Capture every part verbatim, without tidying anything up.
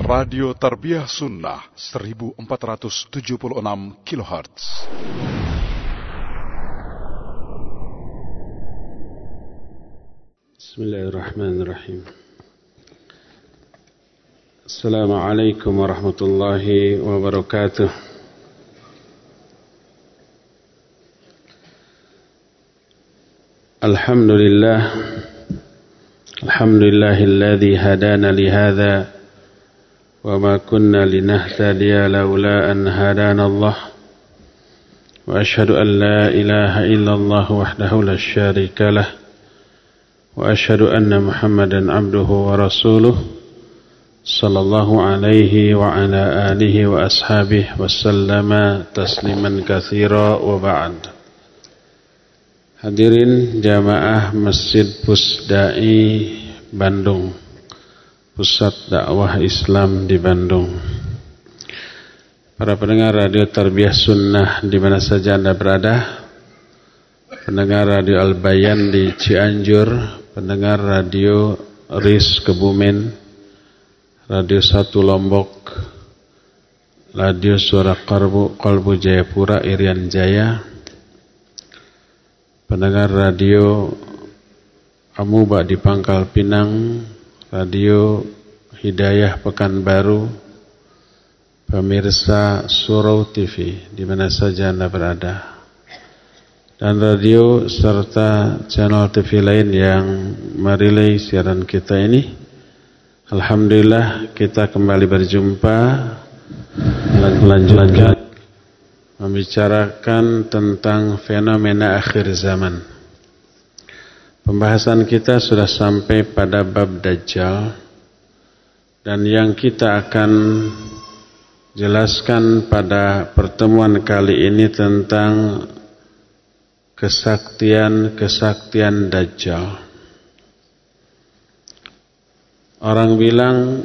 Radio Tarbiyah Sunnah seribu empat ratus tujuh puluh enam kilohertz. Bismillahirrahmanirrahim. Assalamualaikum warahmatullahi wabarakatuh. Alhamdulillah. Alhamdulillahilladzi hadana lihadza وما كنا لنهتدي لولا أن هدانا الله وأشهد أن لا إله إلا الله وحده لا شريك له وأشهد أن محمدا عبده ورسوله صلى الله عليه وعلى آله وأصحابه وسلم تسليما كثيرا وبعد. Hadirin jamaah Masjid Pusdai Bandung, Pusat Dakwah Islam di Bandung. Para pendengar Radio Tarbiyah Sunnah di mana saja Anda berada, pendengar Radio Al-Bayan di Cianjur, pendengar Radio RIS Kebumen, Radio Satu Lombok, Radio Suara Qalbu, Qalbu Jayapura Irian Jaya, pendengar Radio Amuba di Pangkal Pinang, Radio Hidayah Pekanbaru, pemirsa Surau T V di mana saja Anda berada, dan radio serta channel T V lain yang merilai siaran kita ini. Alhamdulillah kita kembali berjumpa lanjut membicarakan tentang fenomena akhir zaman. Pembahasan kita sudah sampai pada bab Dajjal, dan yang kita akan jelaskan pada pertemuan kali ini tentang kesaktian-kesaktian Dajjal. Orang bilang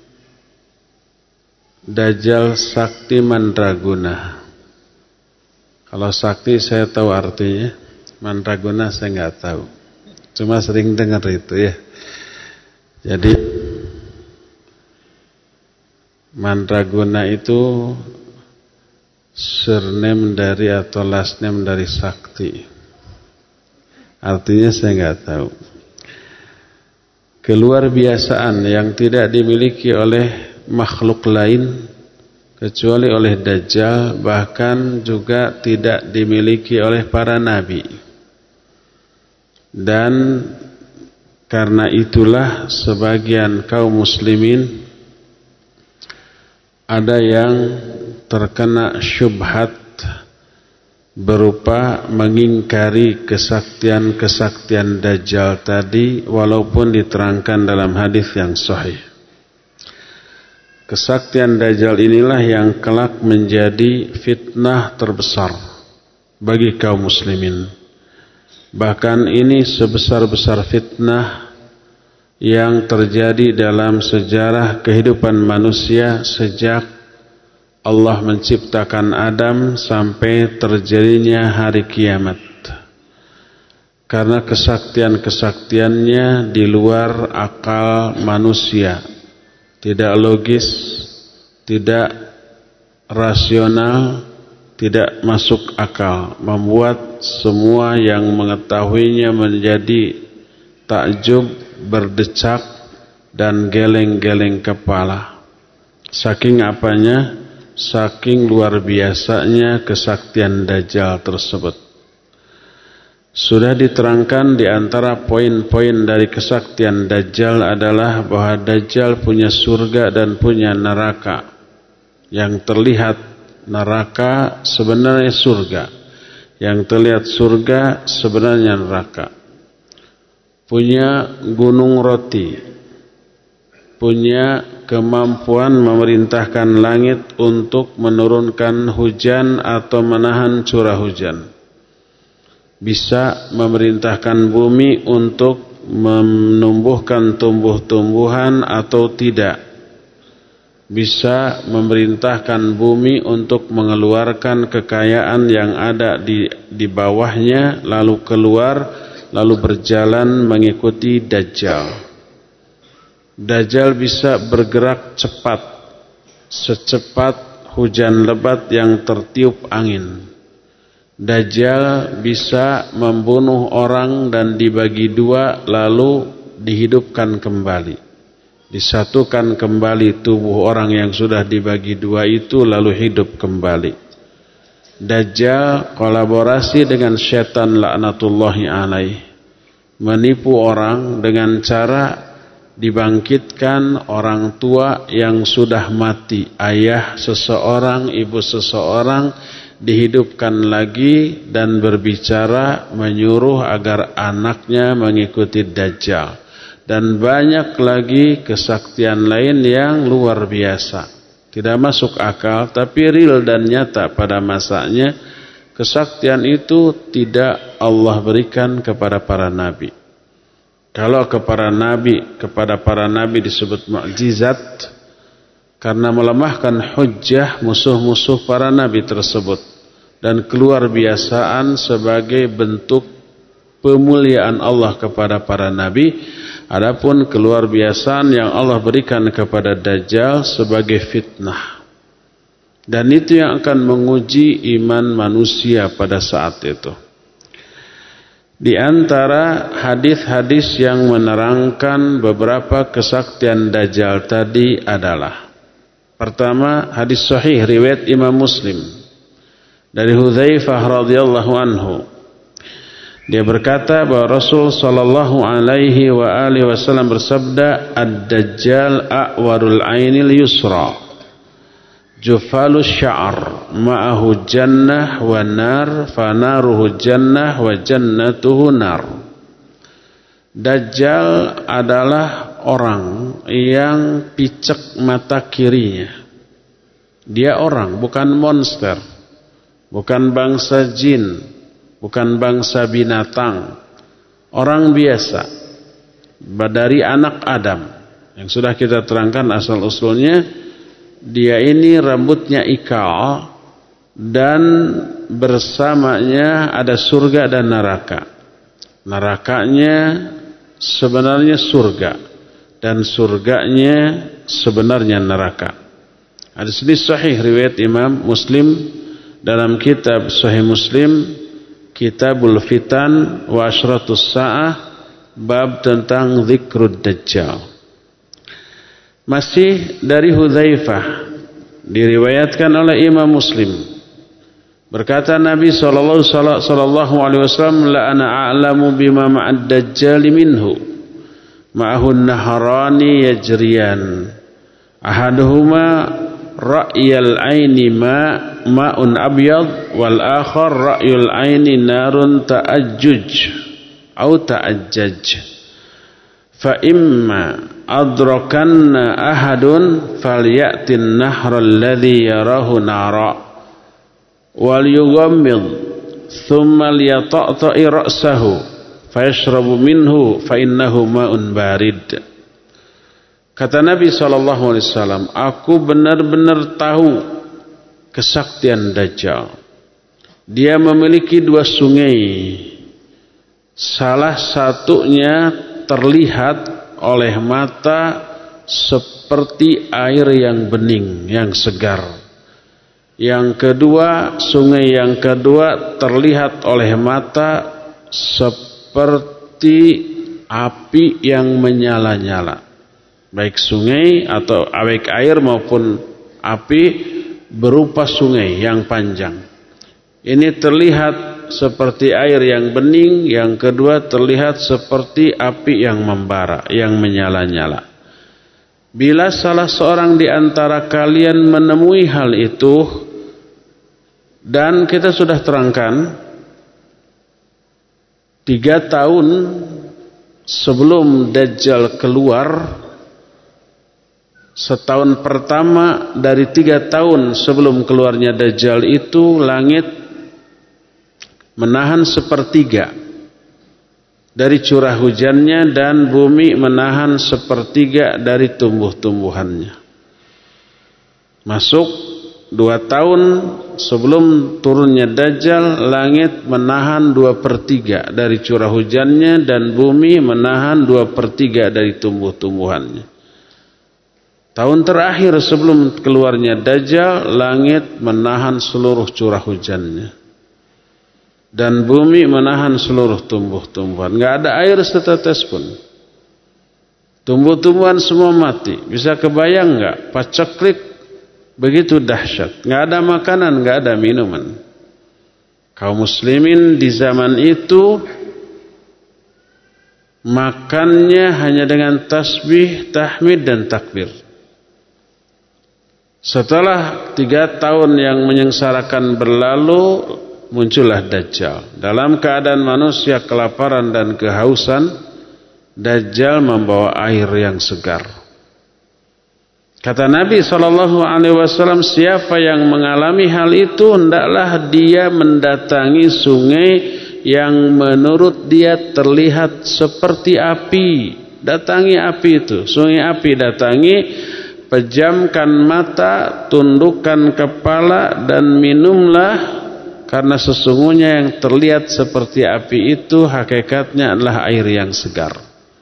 Dajjal sakti mandraguna. Kalau sakti saya tahu artinya, mandraguna saya nggak tahu. Cuma sering dengar itu ya. Jadi mandraguna itu surname dari atau last name dari sakti. Artinya saya nggak tahu. Keluar biasaan yang tidak dimiliki oleh makhluk lain kecuali oleh Dajjal, bahkan juga tidak dimiliki oleh para nabi. Dan karena itulah sebagian kaum muslimin ada yang terkena syubhat berupa mengingkari kesaktian-kesaktian Dajjal tadi, walaupun diterangkan dalam hadis yang sahih. Kesaktian Dajjal inilah yang kelak menjadi fitnah terbesar bagi kaum muslimin. Bahkan ini sebesar-besar fitnah yang terjadi dalam sejarah kehidupan manusia sejak Allah menciptakan Adam sampai terjadinya hari kiamat. Karena kesaktian-kesaktiannya di luar akal manusia, tidak logis, tidak rasional, tidak masuk akal, membuat semua yang mengetahuinya menjadi takjub, berdecak, dan geleng-geleng kepala. Saking apanya? Saking luar biasanya kesaktian Dajjal tersebut. Sudah diterangkan di antara poin-poin dari kesaktian Dajjal adalah bahwa Dajjal punya surga dan punya neraka. Yang terlihat neraka sebenarnya surga, yang terlihat surga sebenarnya neraka. Punya gunung roti, punya kemampuan memerintahkan langit untuk menurunkan hujan atau menahan curah hujan, bisa memerintahkan bumi untuk menumbuhkan tumbuh-tumbuhan atau tidak, bisa memerintahkan bumi untuk mengeluarkan kekayaan yang ada di di bawahnya, lalu keluar, lalu berjalan mengikuti Dajjal. Dajjal bisa bergerak cepat, secepat hujan lebat yang tertiup angin. Dajjal bisa membunuh orang dan dibagi dua lalu dihidupkan kembali. Disatukan kembali tubuh orang yang sudah dibagi dua itu lalu hidup kembali. Dajjal kolaborasi dengan syaitan laknatullahi alaih, menipu orang dengan cara dibangkitkan orang tua yang sudah mati, ayah seseorang, ibu seseorang, dihidupkan lagi dan berbicara menyuruh agar anaknya mengikuti Dajjal. Dan banyak lagi kesaktian lain yang luar biasa, tidak masuk akal tapi real dan nyata pada masanya. Kesaktian itu tidak Allah berikan kepada para nabi. Kalau kepada nabi, kepada para nabi disebut mukjizat karena melemahkan hujjah musuh-musuh para nabi tersebut, dan keluar biasaan sebagai bentuk pemuliaan Allah kepada para nabi. Adapun keluar biasaan yang Allah berikan kepada Dajjal sebagai fitnah, dan itu yang akan menguji iman manusia pada saat itu. Di antara hadis-hadis yang menerangkan beberapa kesaktian Dajjal tadi adalah: pertama, hadis sahih riwayat Imam Muslim dari Hudzaifah radhiyallahu anhu. Dia berkata bahwa Rasul sallallahu alaihi wa alihi wasallam bersabda, "Ad-Dajjal a'warul 'ainil yusra, jufalus sya'r, ma'ahu jannah wa nar, fanaruhu jannah wa jannatuhu nar." Dajjal adalah orang yang picek mata kirinya. Dia orang, bukan monster, bukan bangsa jin, bukan bangsa binatang. Orang biasa, dari anak Adam, yang sudah kita terangkan asal-usulnya. Dia ini rambutnya ikal dan bersamanya ada surga dan neraka. Nerakanya sebenarnya surga dan surganya sebenarnya neraka. Hadis ini sahih riwayat Imam Muslim dalam kitab Sahih Muslim, Kitabul Fitan wa Asyratus Sa'ah, bab tentang zikrud Dajjal. Masih dari Hudzaifah, diriwayatkan oleh Imam Muslim, berkata Nabi sallallahu alaihi wasallam, "La ana a'lamu bima ma'ad Dajjal minhu, ma'ahu naharani yajriyan, ahaduhuma ra'yal aini ma ma'un abyad, wal akhar ra'yul aini narun ta'ajjuj atau ta'ajjaj, fa imma adrakanna ahadun falyatin nahra alladhi yarahu nara wal yughammid thumma liyata'ta'i ra'sahu fayashrabu minhu fa innahu ma'un barid." Kata Nabi sallallahu alaihi wasallam, aku benar-benar tahu kesaktian Dajjal. Dia memiliki dua sungai, salah satunya terlihat oleh mata seperti air yang bening, yang segar. Yang kedua, sungai yang kedua terlihat oleh mata seperti api yang menyala-nyala. Baik sungai atau baik air maupun api berupa sungai yang panjang. Ini terlihat seperti air yang bening, yang kedua terlihat seperti api yang membara, yang menyala-nyala. Bila salah seorang di antara kalian menemui hal itu, dan kita sudah terangkan, tiga tahun sebelum Dajjal keluar, setahun pertama dari tiga tahun sebelum keluarnya Dajjal itu, langit menahan sepertiga dari curah hujannya dan bumi menahan sepertiga dari tumbuh-tumbuhannya. Masuk dua tahun sebelum turunnya Dajjal, langit menahan dua per tiga dari curah hujannya dan bumi menahan dua per tiga dari tumbuh-tumbuhannya. Tahun terakhir sebelum keluarnya Dajjal, langit menahan seluruh curah hujannya. Dan bumi menahan seluruh tumbuh-tumbuhan. Nggak ada air setetes pun. Tumbuh-tumbuhan semua mati. Bisa kebayang nggak? Paceklik begitu dahsyat. Nggak ada makanan, nggak ada minuman. Kaum muslimin di zaman itu makannya hanya dengan tasbih, tahmid dan takbir. Setelah tiga tahun yang menyengsarakan berlalu, muncullah Dajjal. Dalam keadaan manusia kelaparan dan kehausan, Dajjal membawa air yang segar. Kata Nabi shallallahu alaihi wasallam, siapa yang mengalami hal itu, hendaklah dia mendatangi sungai yang menurut dia terlihat seperti api. Datangi api itu, sungai api datangi. Pejamkan mata, tundukkan kepala dan minumlah, karena sesungguhnya yang terlihat seperti api itu hakikatnya adalah air yang segar.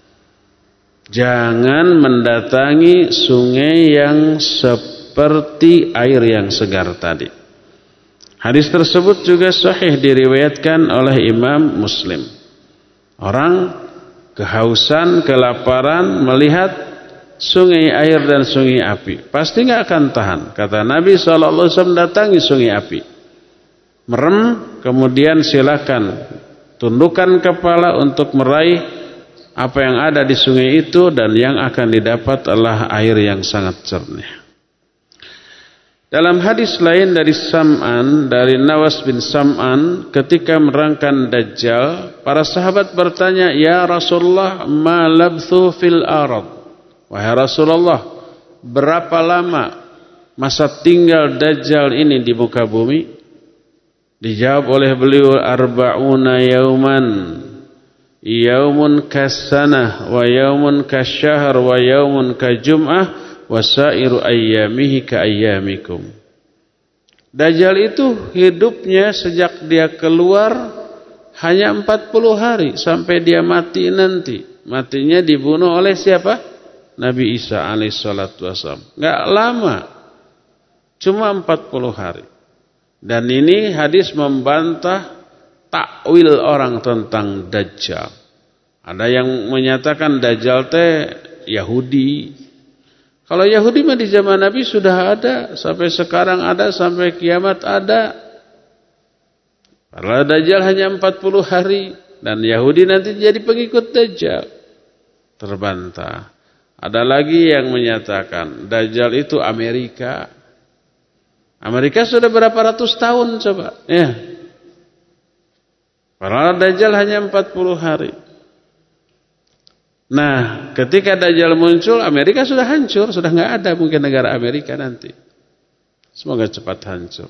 Jangan mendatangi sungai yang seperti air yang segar tadi. Hadis tersebut juga sahih diriwayatkan oleh Imam Muslim. Orang kehausan, kelaparan melihat sungai air dan sungai api, pasti nggak akan tahan. Kata Nabi shallallahu alaihi wasallam, datangi sungai api, merem, kemudian silakan tundukkan kepala untuk meraih apa yang ada di sungai itu, dan yang akan didapat adalah air yang sangat jernih. Dalam hadis lain dari Sam'an, dari Nawas bin Sam'an, ketika merangkan Dajjal, para sahabat bertanya, ya Rasulullah, ma labthu fil arad? Wahai Rasulullah, berapa lama masa tinggal Dajjal ini di muka bumi? Dijawab oleh beliau, arba'una yauman, yaumun kasanah, wa yaumun kasyahr, wa yaumun kajum'ah, wa sairu ayyamihi ka ayyamikum. Dajjal itu hidupnya sejak dia keluar hanya empat puluh hari sampai dia mati nanti. Matinya dibunuh oleh siapa? Nabi Isa alaihissalatu wassalam. Nggak lama, cuma empat puluh hari. Dan ini hadis membantah takwil orang tentang Dajjal. Ada yang menyatakan Dajjal teh Yahudi. Kalau Yahudi mah di zaman Nabi sudah ada, sampai sekarang ada, sampai kiamat ada. Padahal Dajjal hanya empat puluh hari, dan Yahudi nanti jadi pengikut Dajjal. Terbantah. Ada lagi yang menyatakan Dajjal itu Amerika. Amerika sudah berapa ratus tahun coba. Ya. Padahal Dajjal hanya empat puluh hari. Nah, ketika Dajjal muncul, Amerika sudah hancur. Sudah nggak ada mungkin negara Amerika nanti. Semoga cepat hancur.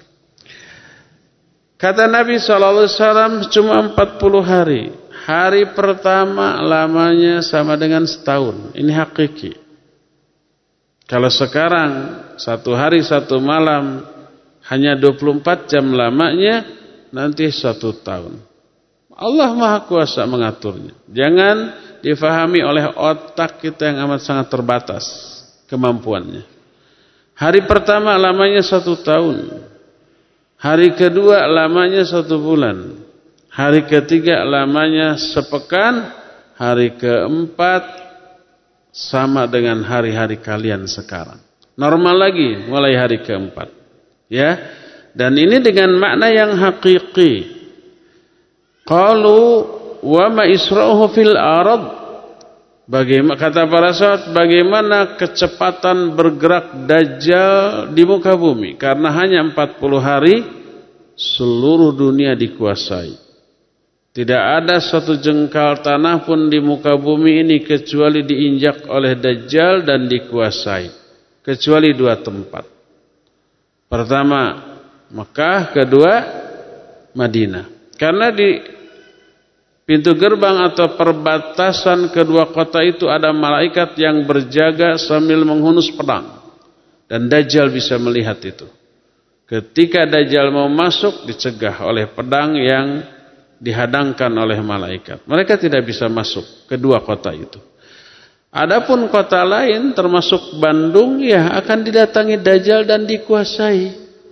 Kata Nabi shallallahu alaihi wasallam, cuma empat puluh hari. Hari pertama lamanya sama dengan setahun. Ini hakiki. Kalau sekarang satu hari satu malam hanya dua puluh empat jam lamanya, nanti satu tahun. Allah Maha Kuasa mengaturnya. Jangan difahami oleh otak kita yang amat sangat terbatas kemampuannya. Hari pertama lamanya satu tahun. Hari kedua lamanya satu bulan. Hari ketiga lamanya sepekan, hari keempat sama dengan hari-hari kalian sekarang. Normal lagi mulai hari keempat. Ya. Dan ini dengan makna yang hakiki. Qalu wa ma isra'uhu fil arad? Bagaimana kata para sahabat, bagaimana kecepatan bergerak Dajjal di muka bumi? Karena hanya empat puluh hari seluruh dunia dikuasai. Tidak ada satu jengkal tanah pun di muka bumi ini kecuali diinjak oleh Dajjal dan dikuasai. Kecuali dua tempat. Pertama Mekah, kedua Madinah. Karena di pintu gerbang atau perbatasan kedua kota itu ada malaikat yang berjaga sambil menghunus pedang. Dan Dajjal bisa melihat itu. Ketika Dajjal mau masuk, dicegah oleh pedang yang dihadangkan oleh malaikat. Mereka tidak bisa masuk kedua kota itu. Adapun kota lain termasuk Bandung ya akan didatangi Dajjal dan dikuasai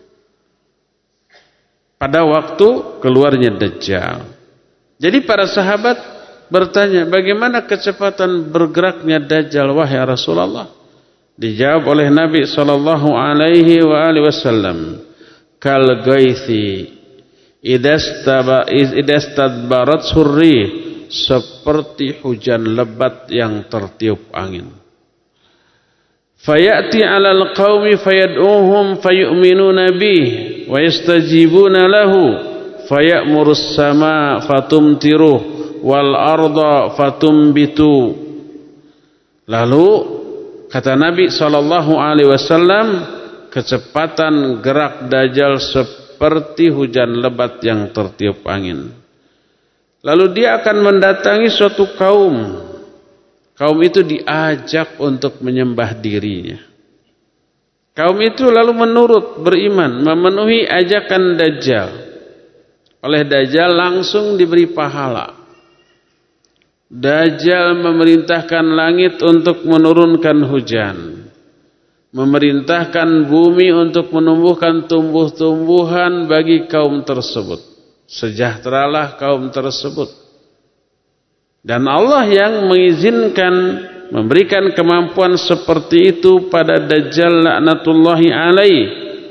pada waktu keluarnya Dajjal. Jadi para sahabat bertanya, bagaimana kecepatan bergeraknya Dajjal wahai Rasulullah? Dijawab oleh Nabi sallallahu alaihi wa alihi wasallam, kal gaithi idastadbarat surri, seperti hujan lebat yang tertiup angin. Fayati 'alal qaumi fayad'uhum fayu'minuna bih wa yastajibuna lahu fayamurus sama fatumtiruh wal arda fatumbitu. Lalu kata Nabi sallallahu alaihi wasallam, kecepatan gerak Dajjal seperti hujan lebat yang tertiup angin. Lalu dia akan mendatangi suatu kaum. Kaum itu diajak untuk menyembah dirinya. Kaum itu lalu menurut, beriman, memenuhi ajakan Dajjal. Oleh Dajjal langsung diberi pahala. Dajjal memerintahkan langit untuk menurunkan hujan. Memerintahkan bumi untuk menumbuhkan tumbuh-tumbuhan bagi kaum tersebut. Sejahteralah kaum tersebut. Dan Allah yang mengizinkan, memberikan kemampuan seperti itu pada Dajjal laknatullahi alaih.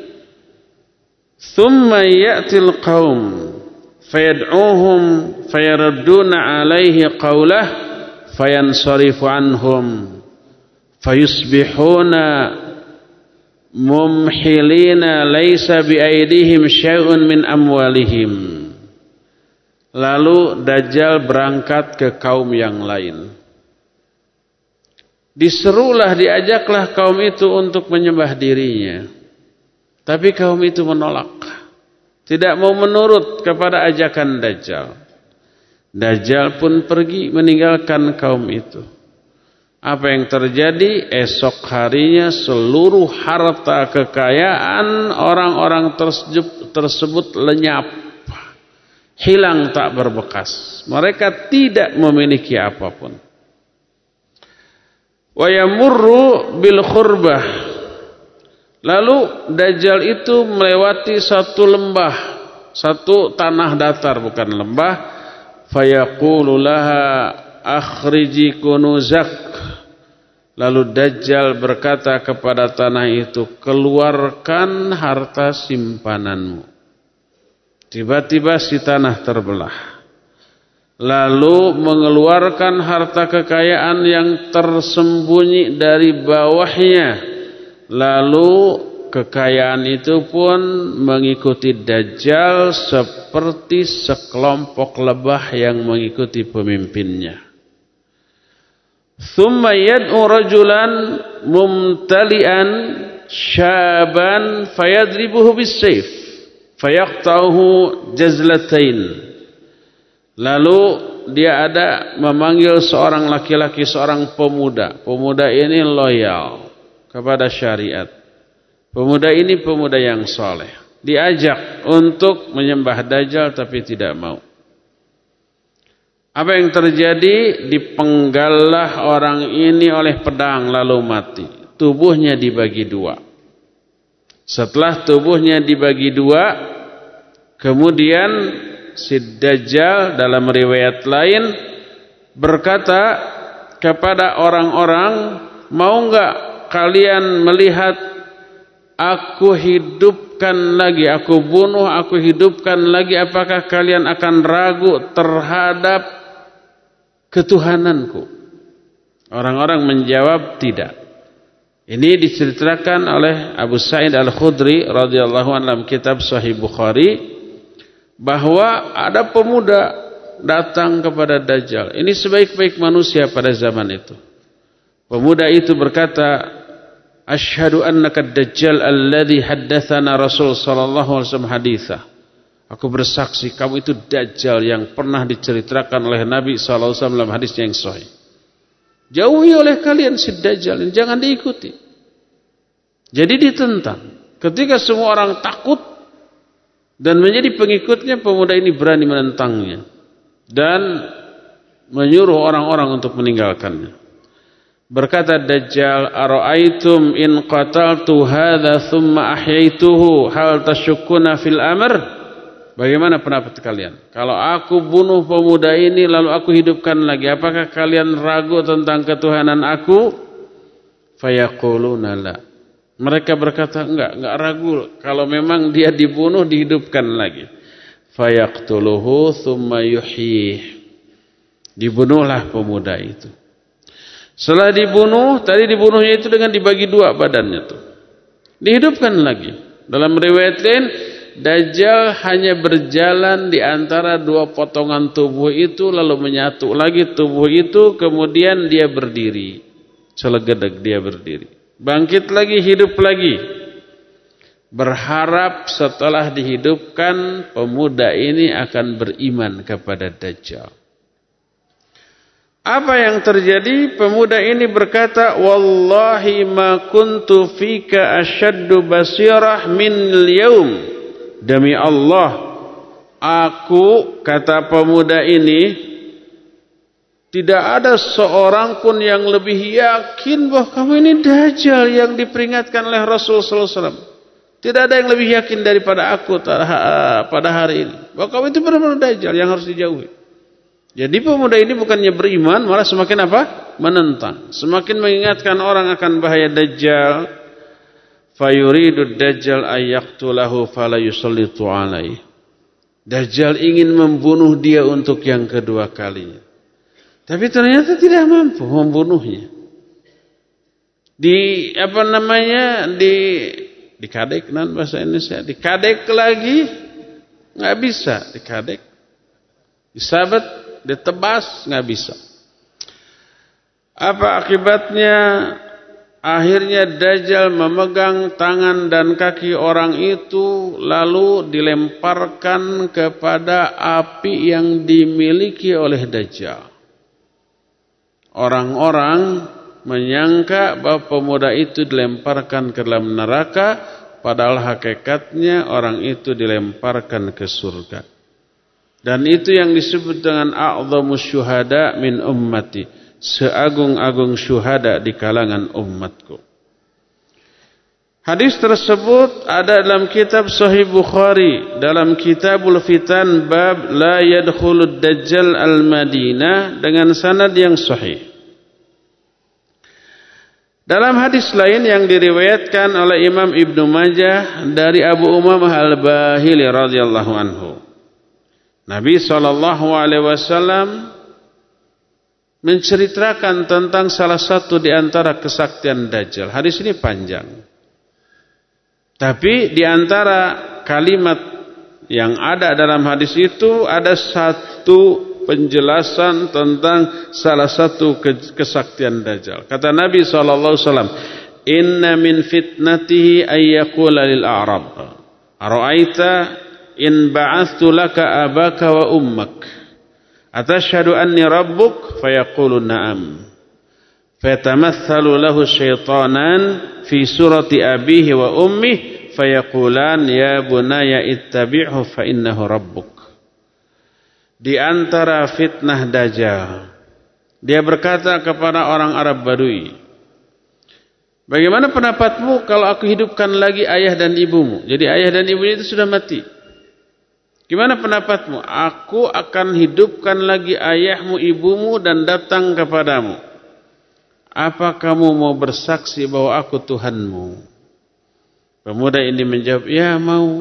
Thumma ya'til qaum fayad'uhum fayaradduna alaihi qawlah fayansarifu anhum fayusbihuna mumhilina laysa biaidihim syai'un min amwalihim. Lalu Dajjal berangkat ke kaum yang lain. Diserulah, diajaklah kaum itu untuk menyembah dirinya. Tapi kaum itu menolak. Tidak mau menurut kepada ajakan Dajjal. Dajjal pun pergi meninggalkan kaum itu. Apa yang terjadi? Esok harinya seluruh harta kekayaan orang-orang tersebut lenyap. Hilang tak berbekas. Mereka tidak memiliki apapun. Wa yamurru bil khurbah. Lalu Dajjal itu melewati satu lembah, satu tanah datar, bukan lembah. Fayaqulu laha akhriji kunuzak. Lalu Dajjal berkata kepada tanah itu, keluarkan harta simpananmu. Tiba-tiba si tanah terbelah. Lalu mengeluarkan harta kekayaan yang tersembunyi dari bawahnya. Lalu kekayaan itu pun mengikuti Dajjal seperti sekelompok lebah yang mengikuti pemimpinnya. Thumma yad'u rajulan mumtali'an syaban fayadribuhu bis-sayf. Fayaqta'uhu jazlatain. Lalu dia ada memanggil seorang laki-laki, seorang pemuda. Pemuda ini loyal kepada syariat. Pemuda ini pemuda yang soleh. Diajak untuk menyembah Dajjal tapi tidak mau. Apa yang terjadi? Dipenggallah orang ini oleh pedang lalu mati. Tubuhnya dibagi dua. Setelah tubuhnya dibagi dua, kemudian si Dajjal dalam riwayat lain berkata kepada orang-orang, mau enggak kalian melihat aku hidupkan lagi, aku bunuh, aku hidupkan lagi, apakah kalian akan ragu terhadap ketuhananku? Orang-orang menjawab tidak. Ini diceritakan oleh Abu Sa'id Al-Khudri radhiyallahu anhu dalam kitab Sahih Bukhari bahwa ada pemuda datang kepada Dajjal. Ini sebaik-baik manusia pada zaman itu. Pemuda itu berkata, "Asyhadu annaka Dajjal alladhi haddatsana Rasul sallallahu alaihi wasallam haditsah." Aku bersaksi kamu itu Dajjal yang pernah diceritakan oleh Nabi sallallahu alaihi wasallam dalam hadis yang sahih. Jauhi oleh kalian si Dajjal, jangan diikuti. Jadi ditentang. Ketika semua orang takut dan menjadi pengikutnya, pemuda ini berani menentangnya dan menyuruh orang-orang untuk meninggalkannya. Berkata Dajjal, "Ara'aitum in qataltu hadza thumma ahyaituhu hal tashukkuna fil amr?" Bagaimana pendapat kalian? Kalau aku bunuh pemuda ini lalu aku hidupkan lagi, apakah kalian ragu tentang ketuhanan aku? Fayaquluna la. Mereka berkata, enggak, enggak ragu. Kalau memang dia dibunuh, dihidupkan lagi. Fayaqtuluhu thumma yuhyih. Dibunuhlah pemuda itu. Setelah dibunuh, tadi dibunuhnya itu dengan dibagi dua badannya tuh. Dihidupkan lagi. Dalam riwayat lain, Dajjal hanya berjalan di antara dua potongan tubuh itu lalu menyatu lagi tubuh itu, kemudian dia berdiri. Selegedeg dia berdiri. Bangkit lagi, hidup lagi. Berharap setelah dihidupkan pemuda ini akan beriman kepada Dajjal. Apa yang terjadi? Pemuda ini berkata, "Wallahi ma kuntu fika asyaddu basirah min al-yawm." Demi Allah, aku, kata pemuda ini, tidak ada seorang pun yang lebih yakin bahwa kamu ini Dajjal yang diperingatkan oleh Rasul sallallahu alaihi wasallam. Tidak ada yang lebih yakin daripada aku pada hari ini bahwa kamu itu benar-benar Dajjal yang harus dijauhi. Jadi pemuda ini bukannya beriman, malah semakin apa? Menentang. Semakin mengingatkan orang akan bahaya Dajjal. Fayuridu Dajjal ayyaqtulahu fala yusallitu alaihi. Dajjal ingin membunuh dia untuk yang kedua kalinya. Tapi ternyata tidak mampu membunuhnya. Di apa namanya? Di dikadek nan bahasa Indonesia, dikadek lagi enggak bisa, dikadek. Disabet, ditebas enggak bisa. Apa akibatnya? Akhirnya Dajjal memegang tangan dan kaki orang itu lalu dilemparkan kepada api yang dimiliki oleh Dajjal. Orang-orang menyangka bahwa pemuda itu dilemparkan ke dalam neraka, padahal hakikatnya orang itu dilemparkan ke surga. Dan itu yang disebut dengan a'dhamus syuhada min ummati. Seagung-agung syuhada di kalangan umatku. Hadis tersebut ada dalam kitab Sahih Bukhari, dalam Kitabul Fitan bab la yadkhulud Dajjal al-Madinah dengan sanad yang sahih. Dalam hadis lain yang diriwayatkan oleh Imam Ibnu Majah dari Abu Umamah al-Bahili radhiyallahu anhu, Nabi sallallahu alaihi wasallam menceritakan tentang salah satu di antara kesaktian Dajjal. Hadis ini panjang. Tapi di antara kalimat yang ada dalam hadis itu ada satu penjelasan tentang salah satu kesaktian Dajjal. Kata Nabi sallallahu alaihi wasallam, "Inna min fitnatihi ay yaqula lil a'rab, ara'aita in ba'athtu laka abaka wa ummak? Atashhadu anni rabbuk?" Fayaqulu na'am. Fayatamathalu lahu syaitanan fi surati abihi wa ummih fayaqulan ya bunaya ittabi'hu fa innahu rabbuk. Di antara fitnah Dajjal, dia berkata kepada orang Arab Badui, "Bagaimana pendapatmu kalau aku hidupkan lagi ayah dan ibumu?" Jadi ayah dan ibunya itu sudah mati. Gimana pendapatmu? Aku akan hidupkan lagi ayahmu, ibumu dan datang kepadamu. Apa kamu mau bersaksi bahwa aku Tuhanmu? Pemuda ini menjawab, ya mau.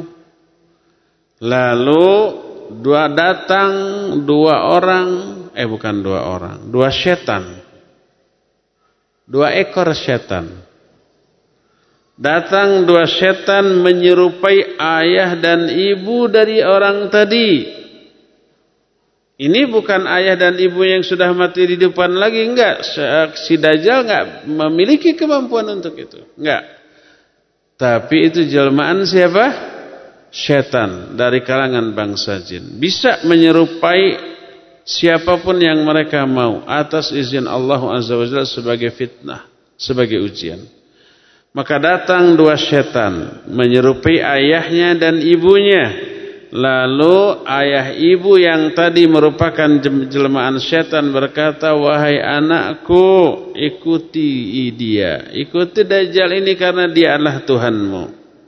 Lalu dua datang dua orang, eh bukan dua orang, dua setan. Dua ekor setan. Datang dua setan menyerupai ayah dan ibu dari orang tadi. Ini bukan ayah dan ibu yang sudah mati di depan lagi, enggak. Si Dajjal enggak memiliki kemampuan untuk itu, enggak. Tapi itu jelmaan siapa? Setan dari kalangan bangsa jin. Bisa menyerupai siapapun yang mereka mau atas izin Allah Azza wa Jalla sebagai fitnah, sebagai ujian. Maka datang dua setan menyerupai ayahnya dan ibunya, Lalu ayah ibu yang tadi merupakan jelmaan setan berkata, wahai anakku, ikuti dia, ikuti Dajjal ini karena dia adalah Tuhanmu.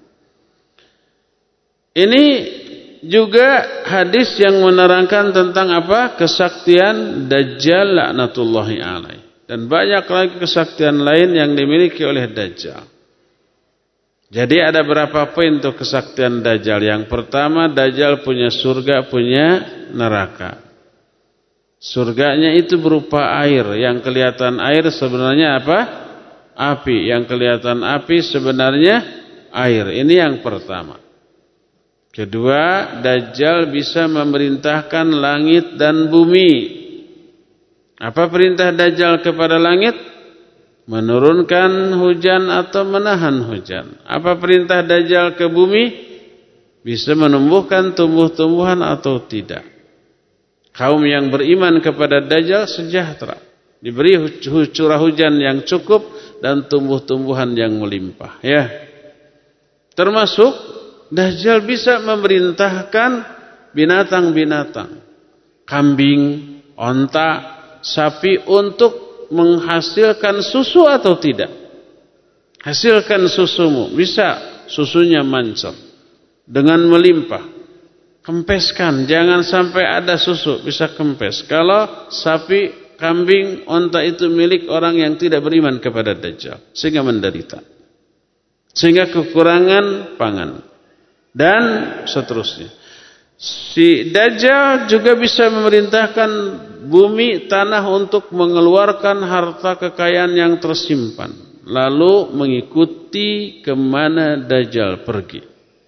Ini juga hadis yang menerangkan tentang apa? Kesaktian Dajjal laknatullahi alaih. Dan banyak lagi kesaktian lain yang dimiliki oleh Dajjal. Jadi ada berapa poin untuk kesaktian Dajjal? Yang pertama, Dajjal punya surga, punya neraka. Surganya itu berupa air. Yang kelihatan air sebenarnya apa? Api. Yang kelihatan api sebenarnya air. Ini yang pertama. Kedua, Dajjal bisa memerintahkan langit dan bumi. Apa perintah Dajjal kepada langit? Menurunkan hujan atau menahan hujan. Apa perintah Dajjal ke bumi? Bisa menumbuhkan tumbuh-tumbuhan atau tidak. Kaum yang beriman kepada Dajjal sejahtera. Diberi curah hujan yang cukup dan tumbuh-tumbuhan yang melimpah. Ya. Termasuk Dajjal bisa memerintahkan binatang-binatang. Kambing, onta, sapi untuk menghasilkan susu atau tidak. Hasilkan susumu. Bisa susunya mancur dengan melimpah. Kempeskan. Jangan sampai ada susu. Bisa kempes. Kalau sapi, kambing, onta itu milik orang yang tidak beriman kepada Dajjal. Sehingga menderita. Sehingga kekurangan pangan. Dan seterusnya. Si Dajjal juga bisa memerintahkan bumi, tanah untuk mengeluarkan harta kekayaan yang tersimpan. Lalu mengikuti kemana Dajjal pergi.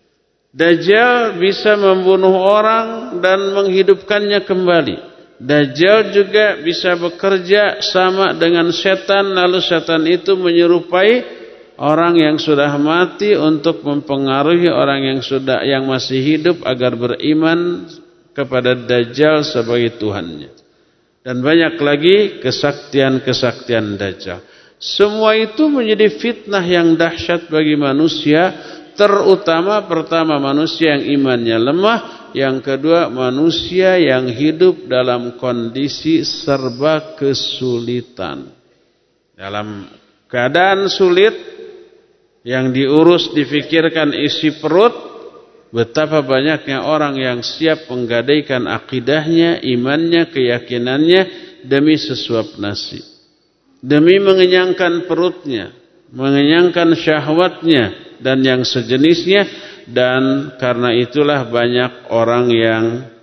Dajjal bisa membunuh orang dan menghidupkannya kembali. Dajjal juga bisa bekerja sama dengan setan. Lalu setan itu menyerupai orang yang sudah mati untuk mempengaruhi orang yang sudah yang masih hidup agar beriman kepada Dajjal sebagai Tuhannya. Dan banyak lagi kesaktian-kesaktian Dajjal. Semua itu menjadi fitnah yang dahsyat bagi manusia. Terutama pertama manusia yang imannya lemah. Yang kedua manusia yang hidup dalam kondisi serba kesulitan. Dalam keadaan sulit yang diurus difikirkan isi perut. Betapa banyaknya orang yang siap menggadaikan akidahnya, imannya, keyakinannya demi sesuap nasi. Demi mengenyangkan perutnya, mengenyangkan syahwatnya dan yang sejenisnya. Dan karena itulah banyak orang yang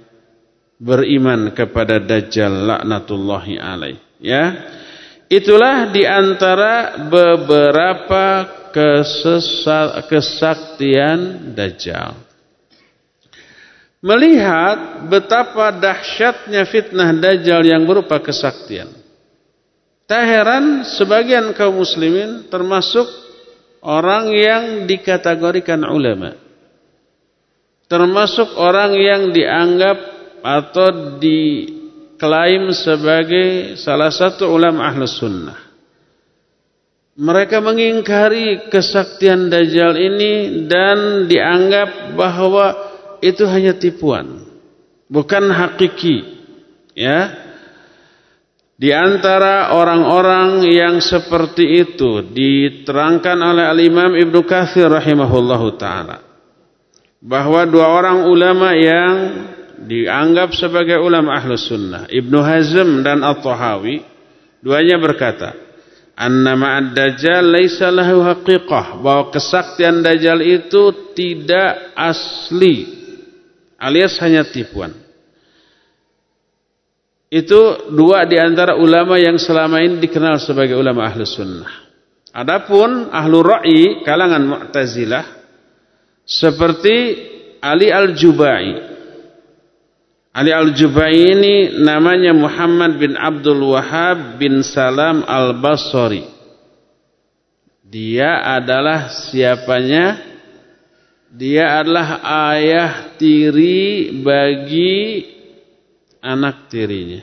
beriman kepada Dajjal laknatullahi alaih. Ya. Itulah diantara beberapa kesaktian Dajjal. Melihat betapa dahsyatnya fitnah Dajjal yang berupa kesaktian. Tak heran sebagian kaum muslimin termasuk orang yang dikategorikan ulama. Termasuk orang yang dianggap atau diklaim sebagai salah satu ulama ahlus sunnah. Mereka mengingkari kesaktian Dajjal ini dan dianggap bahwa itu hanya tipuan, bukan hakiki. Ya, di antara orang-orang yang seperti itu diterangkan oleh Al-Imam Ibnu Katsir rahimahullahu taala bahwa dua orang ulama yang dianggap sebagai ulama ahlus sunnah, Ibnu Hazm dan At-Tahawi, duanya berkata, anna ma'ad Dajjal laisa lahu haqiqah, bahwa kesaktian Dajjal itu tidak asli, alias hanya tipuan. Itu dua di antara ulama yang selama ini dikenal sebagai ulama ahlus sunnah. Adapun ahlu ra'i kalangan Mu'tazilah seperti Ali Al-Jubai. Ali Al-Jubai ini namanya Muhammad bin Abdul Wahhab bin Salam Al-Basri. Dia adalah siapanya? Dia adalah ayah tiri bagi anak tirinya.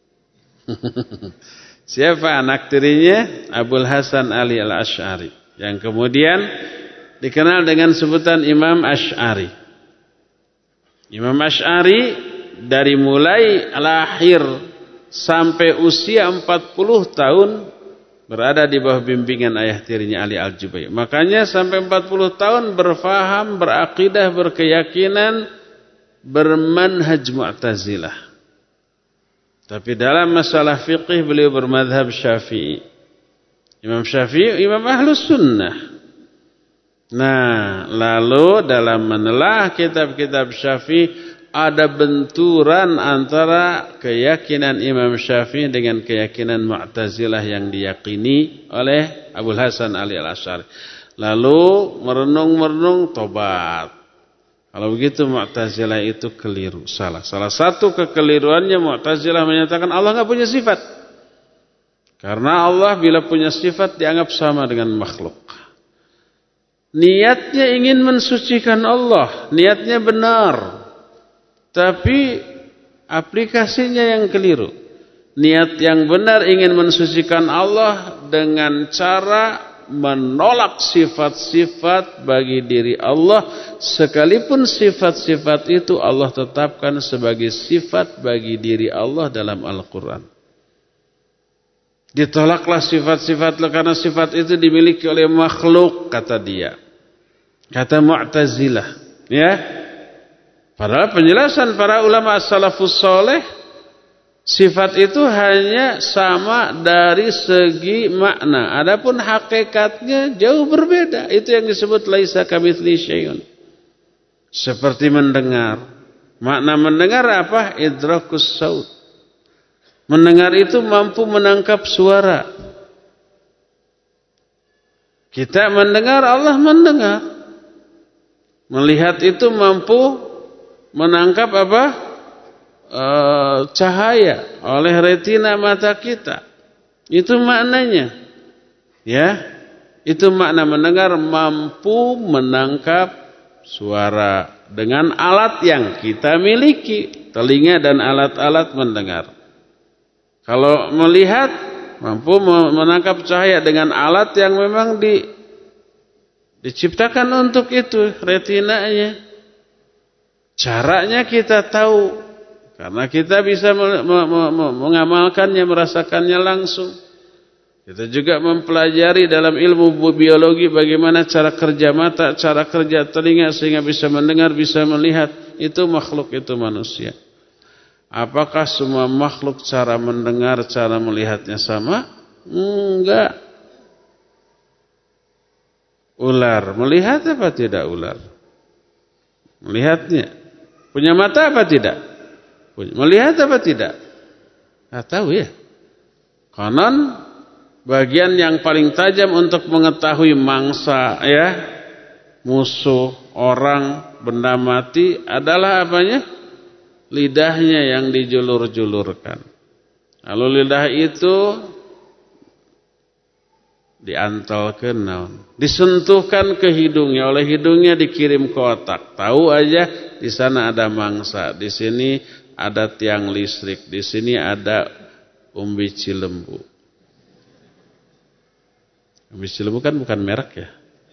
Siapa anak tirinya? Abul Hasan Ali Al-Asy'ari, yang kemudian dikenal dengan sebutan Imam Asy'ari. Imam Asy'ari dari mulai lahir sampai usia empat puluh tahun berada di bawah bimbingan ayah tirinya Ali Al-Jubair. Makanya sampai empat puluh tahun berfaham, berakidah, berkeyakinan, bermanhaj Mu'tazilah. Tapi dalam masalah fiqih beliau bermadhab Syafi'i. Imam Syafi'i, Imam Ahlus Sunnah. Nah, lalu dalam menelah kitab-kitab Syafi'i ada benturan antara keyakinan Imam Syafi'i dengan keyakinan Mu'tazilah yang diyakini oleh Abul Hasan Ali Al-Asy'ari. Lalu merenung-merenung tobat. Kalau begitu Mu'tazilah itu keliru, salah. Salah satu kekeliruannya Mu'tazilah menyatakan Allah enggak punya sifat. Karena Allah bila punya sifat dianggap sama dengan makhluk. Niatnya ingin mensucikan Allah, niatnya benar. Tapi aplikasinya yang keliru. Niat yang benar ingin mensucikan Allah dengan cara menolak sifat-sifat bagi diri Allah, sekalipun sifat-sifat itu Allah tetapkan sebagai sifat bagi diri Allah dalam Al-Quran. Ditolaklah sifat-sifat karena sifat itu dimiliki oleh makhluk, kata dia. Kata Mu'tazilah, ya. Padahal penjelasan para ulama salafus saleh, sifat itu hanya sama dari segi makna. Adapun hakikatnya jauh berbeda. Itu yang disebut laisa kamitsli syai'un. Seperti mendengar. Makna mendengar apa? Idrakus saut. Mendengar itu mampu menangkap suara. Kita mendengar, Allah mendengar. Melihat itu mampu menangkap apa? E, cahaya oleh retina mata kita. Itu maknanya. Ya. Itu makna mendengar, mampu menangkap suara dengan alat yang kita miliki, telinga dan alat-alat mendengar. Kalau melihat, mampu menangkap cahaya dengan alat yang memang di, diciptakan untuk itu, retinanya. Caranya kita tahu, karena kita bisa mengamalkannya, merasakannya langsung. Kita juga mempelajari dalam ilmu biologi bagaimana cara kerja mata, cara kerja telinga sehingga bisa mendengar, bisa melihat. Itu makhluk, itu manusia. Apakah semua makhluk cara mendengar, cara melihatnya sama? Enggak. Ular melihat apa tidak ular? Melihatnya. Punya mata apa tidak? Melihat apa tidak? Nggak tahu ya. Konon bagian yang paling tajam untuk mengetahui mangsa, ya, musuh, orang, benda mati adalah apanya? Lidahnya yang dijulur-julurkan. Lalu lidah itu diantalkan naon, disentuhkan ke hidungnya, oleh hidungnya dikirim ke otak. Tahu aja di sana ada mangsa, di sini ada tiang listrik, di sini ada umbi cilembu. Umbi cilembu kan bukan merek ya.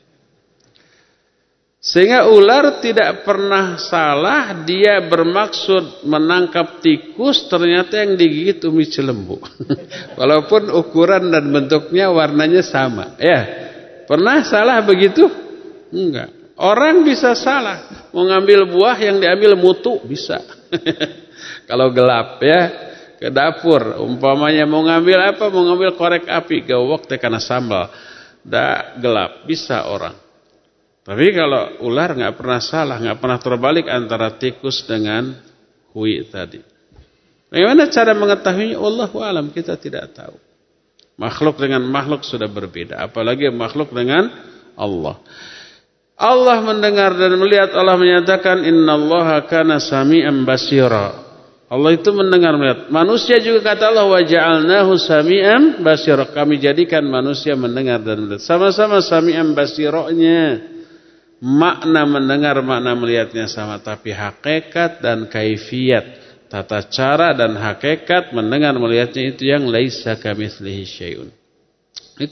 Sehingga ular tidak pernah salah, dia bermaksud menangkap tikus, ternyata yang digigit umbi cilembu. Walaupun ukuran dan bentuknya warnanya sama. Ya, pernah salah begitu? Enggak. Orang bisa salah, mau ngambil buah yang diambil mutu bisa. Kalau gelap ya, ke dapur, umpamanya mau ngambil apa? Mau ngambil korek api, gawok teh kana sambal. Da gelap, bisa orang. Tapi kalau ular nggak pernah salah, nggak pernah terbalik antara tikus dengan hui tadi. Bagaimana cara mengetahuinya? Wallahu alam, kita tidak tahu. Makhluk dengan makhluk sudah berbeda, apalagi makhluk dengan Allah. Allah mendengar dan melihat. Allah menyatakan innallaha kana sami'an basira. Allah itu mendengar melihat. Manusia juga kata Allah wa ja'alnahu sami'an basira. Kami jadikan manusia mendengar dan melihat. Sama-sama sami'an basiranya. Makna mendengar, makna melihatnya sama, tapi hakikat dan kaifiyat, tata cara dan hakikat mendengar melihatnya itu yang laisa kamitslihi syai'un.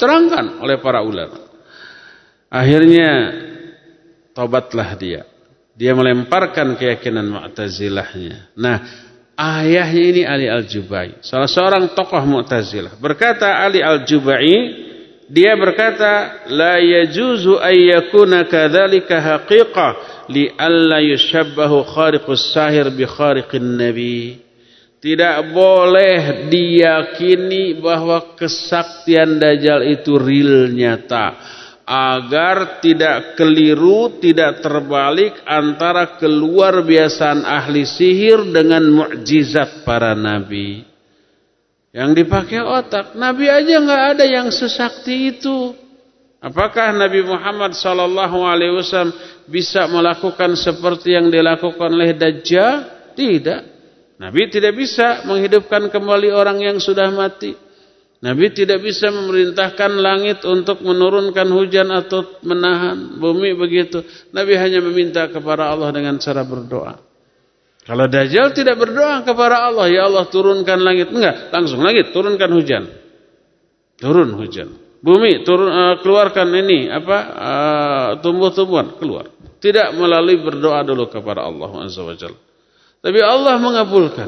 Diterangkan oleh para ulama. Akhirnya tobatlah dia. Dia melemparkan keyakinan Mu'tazilahnya. Nah, ayahnya ini Ali Al-Jubai, salah seorang tokoh Mu'tazilah. Berkata Ali Al-Jubai, dia berkata, la yajuzu ay yakuna kadzalika haqiqah li alla yushabbahu khariqus sahir bi khariqin nabi. Tidak boleh diyakini bahwa kesaktian Dajjal itu real nyata, agar tidak keliru, tidak terbalik antara keluar biasaan ahli sihir dengan mukjizat para nabi. Yang dipakai otak, nabi aja nggak ada yang sesakti itu. Apakah Nabi Muhammad sallallahu alaihi wasallam bisa melakukan seperti yang dilakukan oleh Dajjal? Tidak. Nabi tidak bisa menghidupkan kembali orang yang sudah mati. Nabi tidak bisa memerintahkan langit untuk menurunkan hujan atau menahan bumi begitu. Nabi hanya meminta kepada Allah dengan cara berdoa. Kalau Dajjal tidak berdoa kepada Allah, ya Allah turunkan langit. Enggak, langsung langit turunkan hujan. Turun hujan. Bumi turun uh, keluarkan ini apa uh, tumbuh-tumbuhan keluar. Tidak melalui berdoa dulu kepada Allah Azza wa Jalla. Tapi Allah mengabulkan.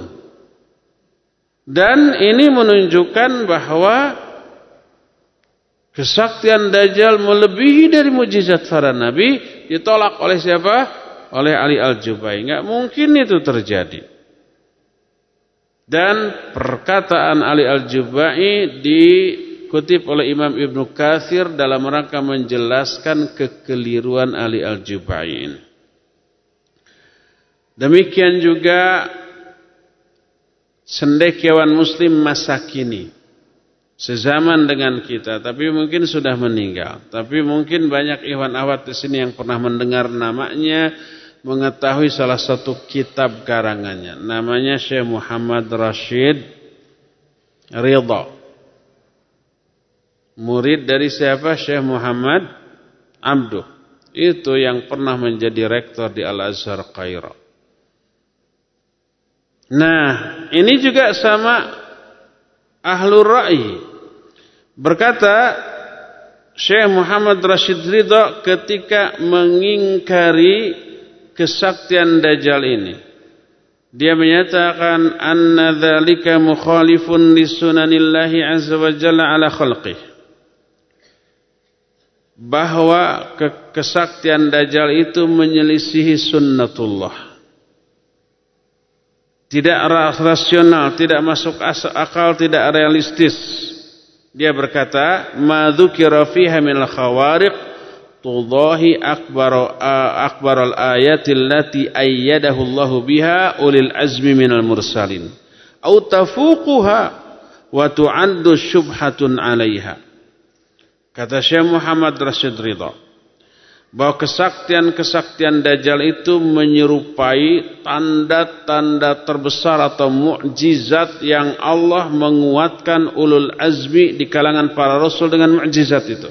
Dan ini menunjukkan bahwa kesaktian Dajjal melebihi dari mukjizat para nabi. Ditolak oleh siapa? Oleh Ali Al-Jubai. Enggak mungkin itu terjadi. Dan perkataan Ali Al-Jubai dikutip oleh Imam Ibnu Katsir dalam rangka menjelaskan kekeliruan Ali Al-Jubai ini. Demikian juga cendekiawan muslim masa kini, sezaman dengan kita, tapi mungkin sudah meninggal. Tapi mungkin banyak ikhwan akhwat di sini yang pernah mendengar namanya, mengetahui salah satu kitab karangannya. Namanya Syekh Muhammad Rashid Ridha. Murid dari siapa? Syekh Muhammad Abduh. Itu yang pernah menjadi rektor di Al-Azhar Kairo. Nah, ini juga sama ahlur ra'i. Berkata Syekh Muhammad Rashid Ridha ketika mengingkari kesaktian Dajjal ini. Dia menyatakan anna dzalika mukhalifun li sunanillahi azza wa jalla ala khalqih. Bahwa kesaktian Dajjal itu menyelisihi sunnatullah. Tidak rasional, tidak masuk akal, tidak realistis. Dia berkata, "Ma dzukira fiha min al-khawariq tudahi akbar akbar al-ayati allati ayyadahu Allah biha ulil azmi minal mursalin au tafuquha wa tu'addu syubhatun 'alaiha." Kata Syekh Muhammad Rashid Ridha, bahwa kesaktian-kesaktian Dajjal itu menyerupai tanda-tanda terbesar atau mukjizat yang Allah menguatkan ulul azmi di kalangan para rasul dengan mukjizat itu.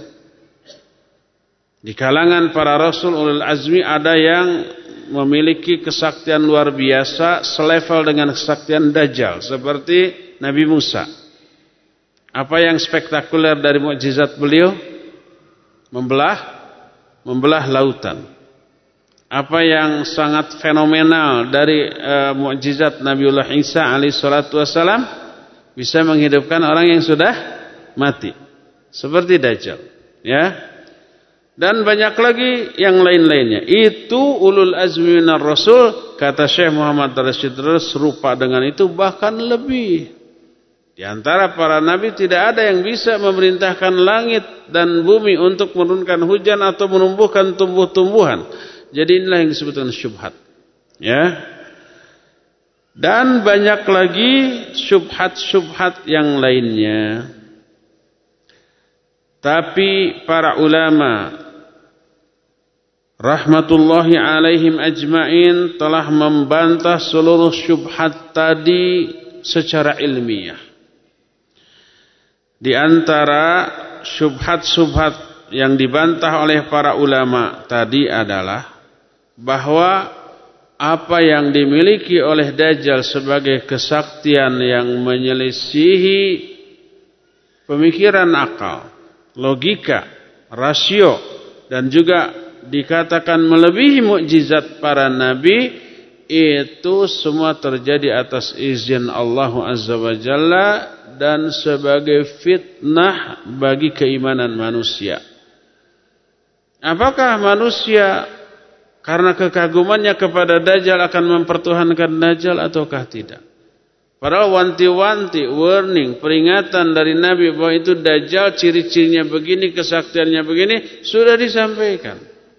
Di kalangan para rasul ulul azmi ada yang memiliki kesaktian luar biasa selevel dengan kesaktian Dajjal seperti Nabi Musa. Apa yang spektakuler dari mukjizat beliau? Membelah membelah lautan. Apa yang sangat fenomenal dari uh, mukjizat Nabiullah Isa alaihi salatu wasalam? Bisa menghidupkan orang yang sudah mati. Seperti Dajjal, ya. Dan banyak lagi yang lain-lainnya. Itu ulul azmi minar rasul, kata Syekh Muhammad Rashid Ridha, serupa dengan itu bahkan lebih. Di antara para nabi tidak ada yang bisa memerintahkan langit dan bumi untuk menurunkan hujan atau menumbuhkan tumbuh-tumbuhan. Jadi inilah yang disebut dengan syubhat. Ya. Dan banyak lagi syubhat-syubhat yang lainnya. Tapi para ulama rahmatullahi alaihim ajma'in telah membantah seluruh syubhat tadi secara ilmiah. Di antara syubhat-syubhat yang dibantah oleh para ulama tadi adalah bahwa apa yang dimiliki oleh Dajjal sebagai kesaktian yang menyelisihi pemikiran akal, logika, rasio, dan juga dikatakan melebihi mukjizat para nabi, itu semua terjadi atas izin Allah Azza wa Jalla dan sebagai fitnah bagi keimanan manusia. Apakah manusia karena kekagumannya kepada Dajjal akan mempertuhankan Dajjal ataukah tidak? Padahal wanti-wanti, warning, peringatan dari Nabi bahwa itu Dajjal, ciri-cirinya begini, kesaktiannya begini, sudah disampaikan.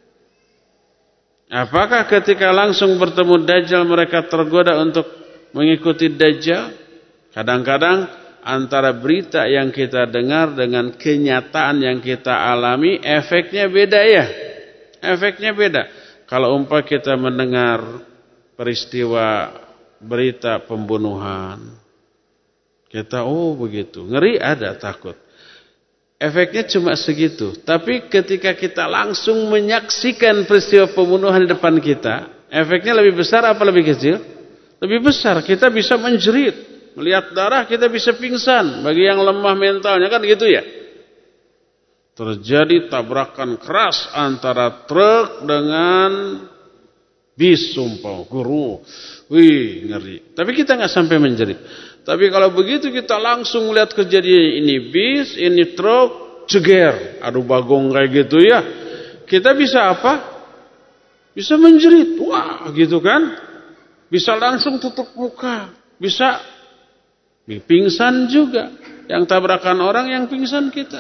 Apakah ketika langsung bertemu Dajjal mereka tergoda untuk mengikuti Dajjal? Kadang-kadang antara berita yang kita dengar dengan kenyataan yang kita alami, efeknya beda ya. Efeknya beda. Kalau umpah kita mendengar peristiwa berita pembunuhan, kita oh begitu, ngeri ada, takut. Efeknya cuma segitu. Tapi ketika kita langsung menyaksikan peristiwa pembunuhan di depan kita, efeknya lebih besar apa lebih kecil? Lebih besar. Kita bisa menjerit, melihat darah kita bisa pingsan. Bagi yang lemah mentalnya kan gitu ya. Terjadi tabrakan keras antara truk dengan bis, sumpah, guru. Wih, ngeri. Tapi kita nggak sampai menjerit. Tapi kalau begitu kita langsung melihat kejadian ini bis, ini truk, ceger, adu bagong kayak gitu ya. Kita bisa apa? Bisa menjerit. Wah, gitu kan? Bisa langsung tutup muka. Bisa pingsan juga. Yang tabrakan orang yang pingsan kita.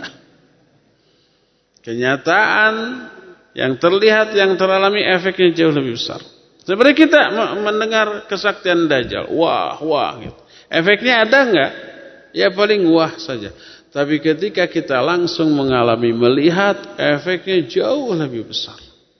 Kenyataan yang terlihat, yang teralami efeknya jauh lebih besar. Seperti kita mendengar kesaktian Dajjal, wah, wah gitu. Efeknya ada enggak? Ya paling wah saja. Tapi ketika kita langsung mengalami, melihat, efeknya jauh lebih besar.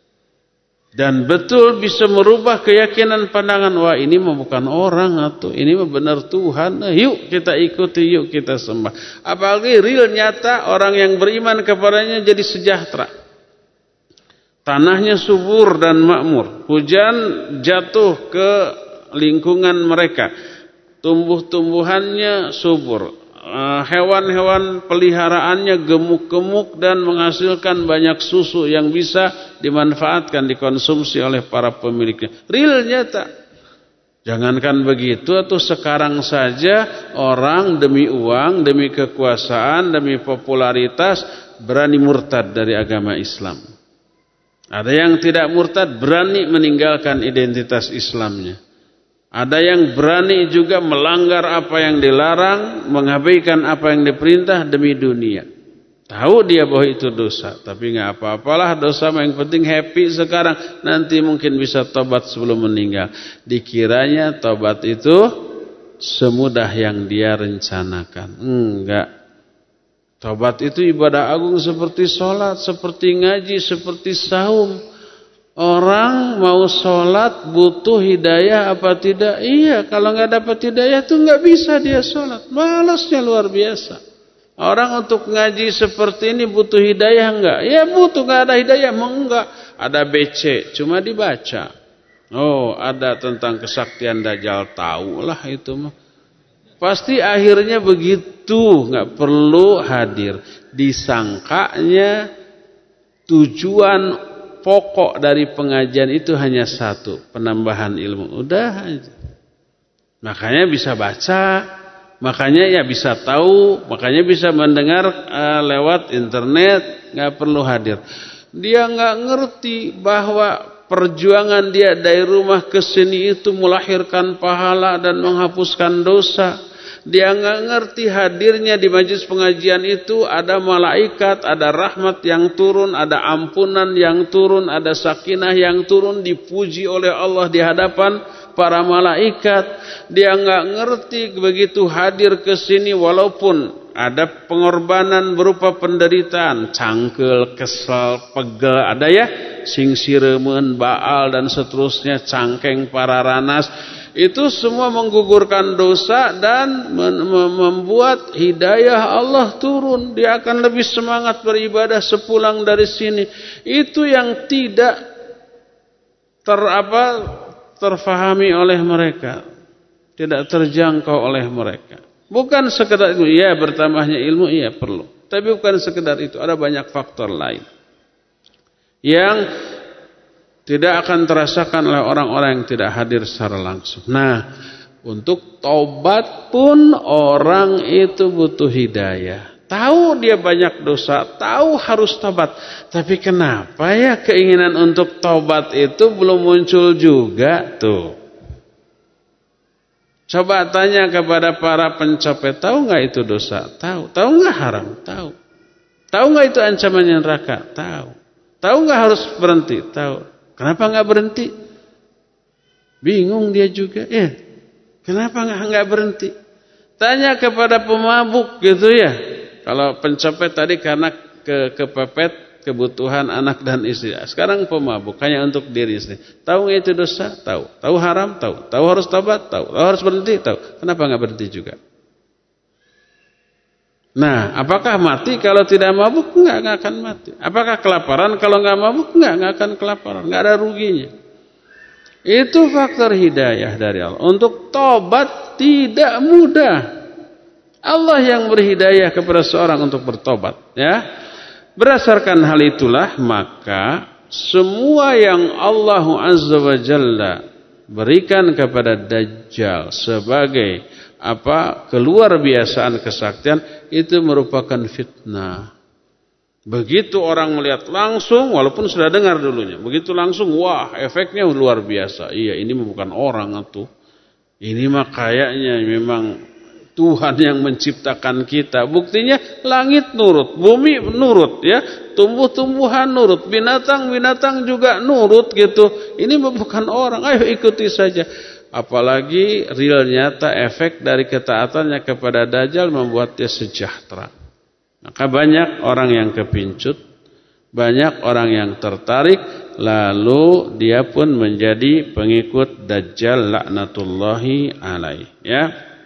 Dan betul bisa merubah keyakinan pandangan, wah ini mah bukan orang atau ini mah benar Tuhan. Nah, yuk kita ikuti, yuk kita sembah. Apalagi real nyata orang yang beriman kepadanya jadi sejahtera. Tanahnya subur dan makmur. Hujan jatuh ke lingkungan mereka. Tumbuh-tumbuhannya subur. Hewan-hewan peliharaannya gemuk-gemuk dan menghasilkan banyak susu yang bisa dimanfaatkan, dikonsumsi oleh para pemiliknya. Real nyata. Jangankan begitu, atau sekarang saja orang demi uang, demi kekuasaan, demi popularitas berani murtad dari agama Islam. Ada yang tidak murtad, berani meninggalkan identitas Islamnya. Ada yang berani juga melanggar apa yang dilarang, mengabaikan apa yang diperintah demi dunia. Tahu dia bahwa itu dosa, tapi nggak apa-apalah dosa, yang penting happy sekarang, nanti mungkin bisa tobat sebelum meninggal. Dikiranya tobat itu semudah yang dia rencanakan. Enggak. Tobat itu ibadah agung seperti sholat, seperti ngaji, seperti saum. Orang mau sholat butuh hidayah apa tidak? Iya, kalau nggak dapat hidayah tuh nggak bisa dia sholat. Malasnya luar biasa. Orang untuk ngaji seperti ini butuh hidayah enggak? Ya butuh, nggak ada hidayah, enggak. Ada B C, cuma dibaca. Oh, ada tentang kesaktian Dajjal, tahu lah itu mah. Pasti akhirnya begitu, nggak perlu hadir. Disangkanya tujuan pokok dari pengajian itu hanya satu, penambahan ilmu. Udah aja. Makanya bisa baca, makanya ya bisa tahu, makanya bisa mendengar uh, lewat internet, nggak perlu hadir. Dia nggak ngerti bahwa perjuangan dia dari rumah ke sini itu melahirkan pahala dan menghapuskan dosa. Dia nggak ngerti hadirnya di majelis pengajian itu ada malaikat, ada rahmat yang turun, ada ampunan yang turun, ada sakinah yang turun, dipuji oleh Allah di hadapan para malaikat. Dia nggak ngerti begitu hadir ke sini walaupun ada pengorbanan berupa penderitaan, cangkel, kesel, pegel, ada ya, sing siremen, baal dan seterusnya, cangkeng, pararanas. Itu semua menggugurkan dosa dan membuat hidayah Allah turun. Dia akan lebih semangat beribadah sepulang dari sini. Itu yang tidak ter, apa, terfahami oleh mereka. Tidak terjangkau oleh mereka. Bukan sekedar itu. Ya, bertambahnya ilmu, iya perlu. Tapi bukan sekedar itu. Ada banyak faktor lain. Yang Tidak akan terasakan oleh orang-orang yang tidak hadir secara langsung. Nah, untuk taubat pun orang itu butuh hidayah. Tahu dia banyak dosa, tahu harus taubat. Tapi kenapa ya keinginan untuk taubat itu belum muncul juga tuh? Coba tanya kepada para pencopet, tahu nggak itu dosa? Tahu. Tahu nggak haram? Tahu. Tahu nggak itu ancamannya neraka? Tahu. Tahu nggak harus berhenti? Tahu. Kenapa nggak berhenti? Bingung dia juga. Eh, kenapa nggak nggak berhenti? Tanya kepada pemabuk gitu ya. Kalau pencopet tadi karena ke kepepet kebutuhan anak dan istri. Sekarang pemabuk hanya untuk diri sendiri. Tahu nggak itu dosa? Tahu. Tahu haram? Tahu. Tahu harus tobat? Tahu. Tahu harus berhenti? Tahu. Kenapa nggak berhenti juga? Nah, apakah mati kalau tidak mabuk? Enggak, enggak akan mati. Apakah kelaparan kalau enggak mabuk? Enggak, enggak akan kelaparan. Enggak ada ruginya. Itu faktor hidayah dari Allah. Untuk tobat tidak mudah. Allah yang berhidayah kepada seorang untuk bertobat. Ya. Berdasarkan hal itulah, maka semua yang Allah Azza wa Jalla berikan kepada Dajjal sebagai apa keluar biasaan kesaktian itu merupakan fitnah. Begitu orang melihat langsung, walaupun sudah dengar dulunya, begitu langsung, wah efeknya luar biasa. Iya, ini bukan orang itu. Ini mah kayaknya memang Tuhan yang menciptakan kita. Buktinya langit nurut, bumi nurut, ya, tumbuh-tumbuhan nurut, binatang-binatang juga nurut gitu. Ini bukan orang. Ayo ikuti saja. Apalagi real nyata efek dari ketaatannya kepada Dajjal membuat dia sejahtera. Maka banyak orang yang kepincut, banyak orang yang tertarik, lalu dia pun menjadi pengikut Dajjal laknatullahi alaih. Ya,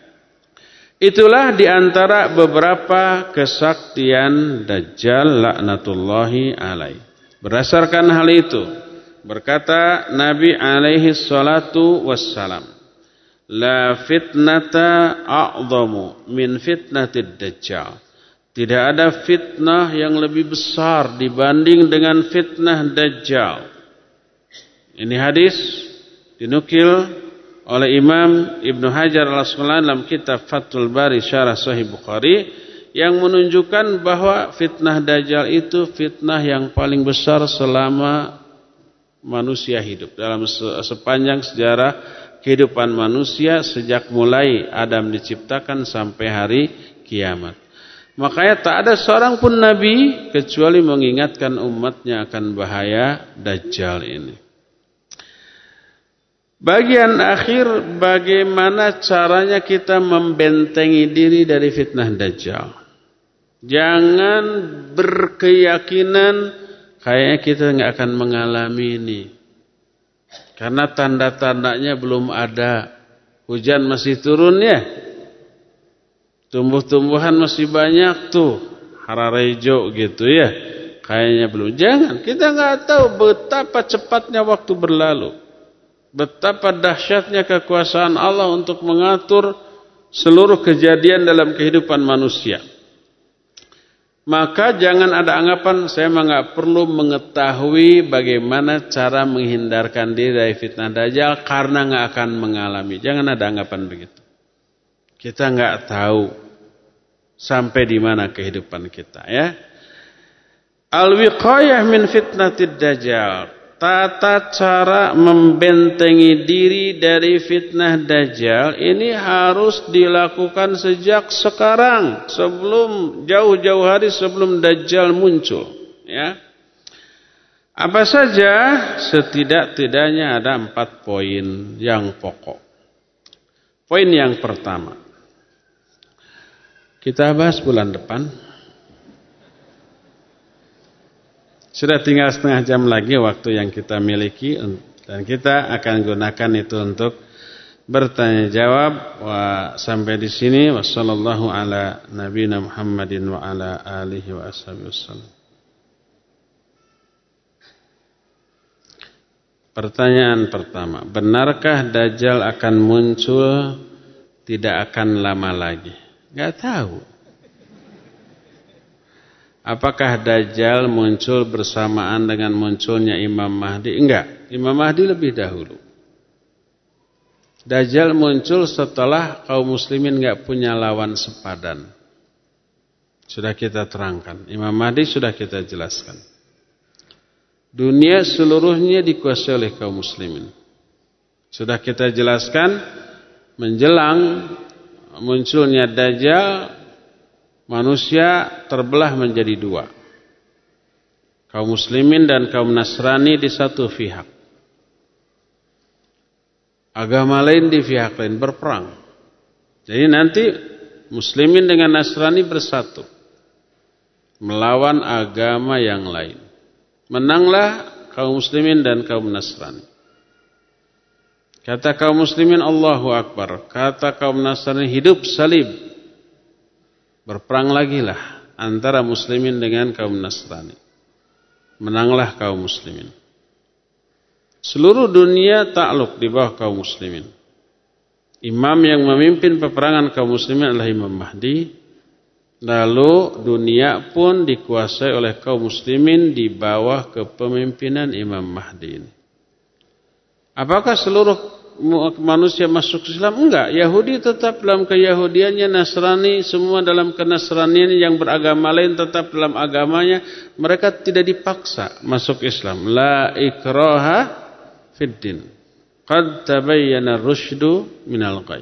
itulah diantara beberapa kesaktian Dajjal laknatullahi alaih. Berdasarkan hal itu, berkata Nabi alaihi salatu wassalam, la fitnata a'zamu min fitnatid Dajjal. Tidak ada fitnah yang lebih besar dibanding dengan fitnah Dajjal. Ini hadis dinukil oleh Imam Ibnu Hajar al-Asqalani dalam kitab Fathul Bari Syarah Sahih Bukhari yang menunjukkan bahwa fitnah Dajjal itu fitnah yang paling besar selama manusia hidup. Dalam sepanjang sejarah kehidupan manusia sejak mulai Adam diciptakan sampai hari kiamat. Makanya tak ada seorang pun nabi kecuali mengingatkan umatnya akan bahaya Dajjal ini. Bagian akhir, bagaimana caranya kita membentengi diri dari fitnah Dajjal. Jangan berkeyakinan kayaknya kita nggak akan mengalami ini. Karena tanda-tandanya belum ada. Hujan masih turun ya. Tumbuh-tumbuhan masih banyak tuh. Hararejo gitu ya. Kayaknya belum. Jangan. Kita nggak tahu betapa cepatnya waktu berlalu. Betapa dahsyatnya kekuasaan Allah untuk mengatur seluruh kejadian dalam kehidupan manusia. Maka jangan ada anggapan saya mah nggak perlu mengetahui bagaimana cara menghindarkan diri dari fitnah Dajjal karena nggak akan mengalami. Jangan ada anggapan begitu. Kita nggak tahu sampai di mana kehidupan kita, ya. Al-wiqayah min fitnatid Dajjal. Tata cara membentengi diri dari fitnah Dajjal ini harus dilakukan sejak sekarang, sebelum jauh-jauh hari sebelum Dajjal muncul, ya. Apa saja? Setidak-tidaknya ada empat poin yang pokok. Poin yang pertama, kita bahas bulan depan. Sudah tinggal setengah jam lagi waktu yang kita miliki dan kita akan gunakan itu untuk bertanya jawab. Wa sampai di sini wassallallahu ala nabiyina Muhammadin wa ala alihi wa ashabihi wasallam. Pertanyaan pertama, benarkah Dajjal akan muncul tidak akan lama lagi? Enggak tahu. Apakah Dajjal muncul bersamaan dengan munculnya Imam Mahdi? Enggak, Imam Mahdi lebih dahulu. Dajjal muncul setelah kaum muslimin enggak punya lawan sepadan. Sudah kita terangkan. Imam Mahdi sudah kita jelaskan. Dunia seluruhnya dikuasai oleh kaum muslimin. Sudah kita jelaskan, menjelang munculnya Dajjal, manusia terbelah menjadi dua. Kaum muslimin dan kaum Nasrani di satu pihak. Agama lain di pihak lain, berperang. Jadi nanti muslimin dengan Nasrani bersatu melawan agama yang lain. Menanglah kaum muslimin dan kaum Nasrani. Kata kaum muslimin Allahu Akbar, kata kaum Nasrani hidup salib. Berperang lagi lah antara muslimin dengan kaum Nasrani. Menanglah kaum muslimin. Seluruh dunia takluk di bawah kaum muslimin. Imam yang memimpin peperangan kaum muslimin adalah Imam Mahdi. Lalu dunia pun dikuasai oleh kaum muslimin di bawah kepemimpinan Imam Mahdi ini. Apakah seluruh manusia masuk Islam? Enggak. Yahudi tetap dalam keyahudiannya, Nasrani semua dalam kenasranian, yang beragama lain tetap dalam agamanya. Mereka tidak dipaksa masuk Islam. La ikraha fid din. Qad tabayyana ar-rusydu minal ghayy.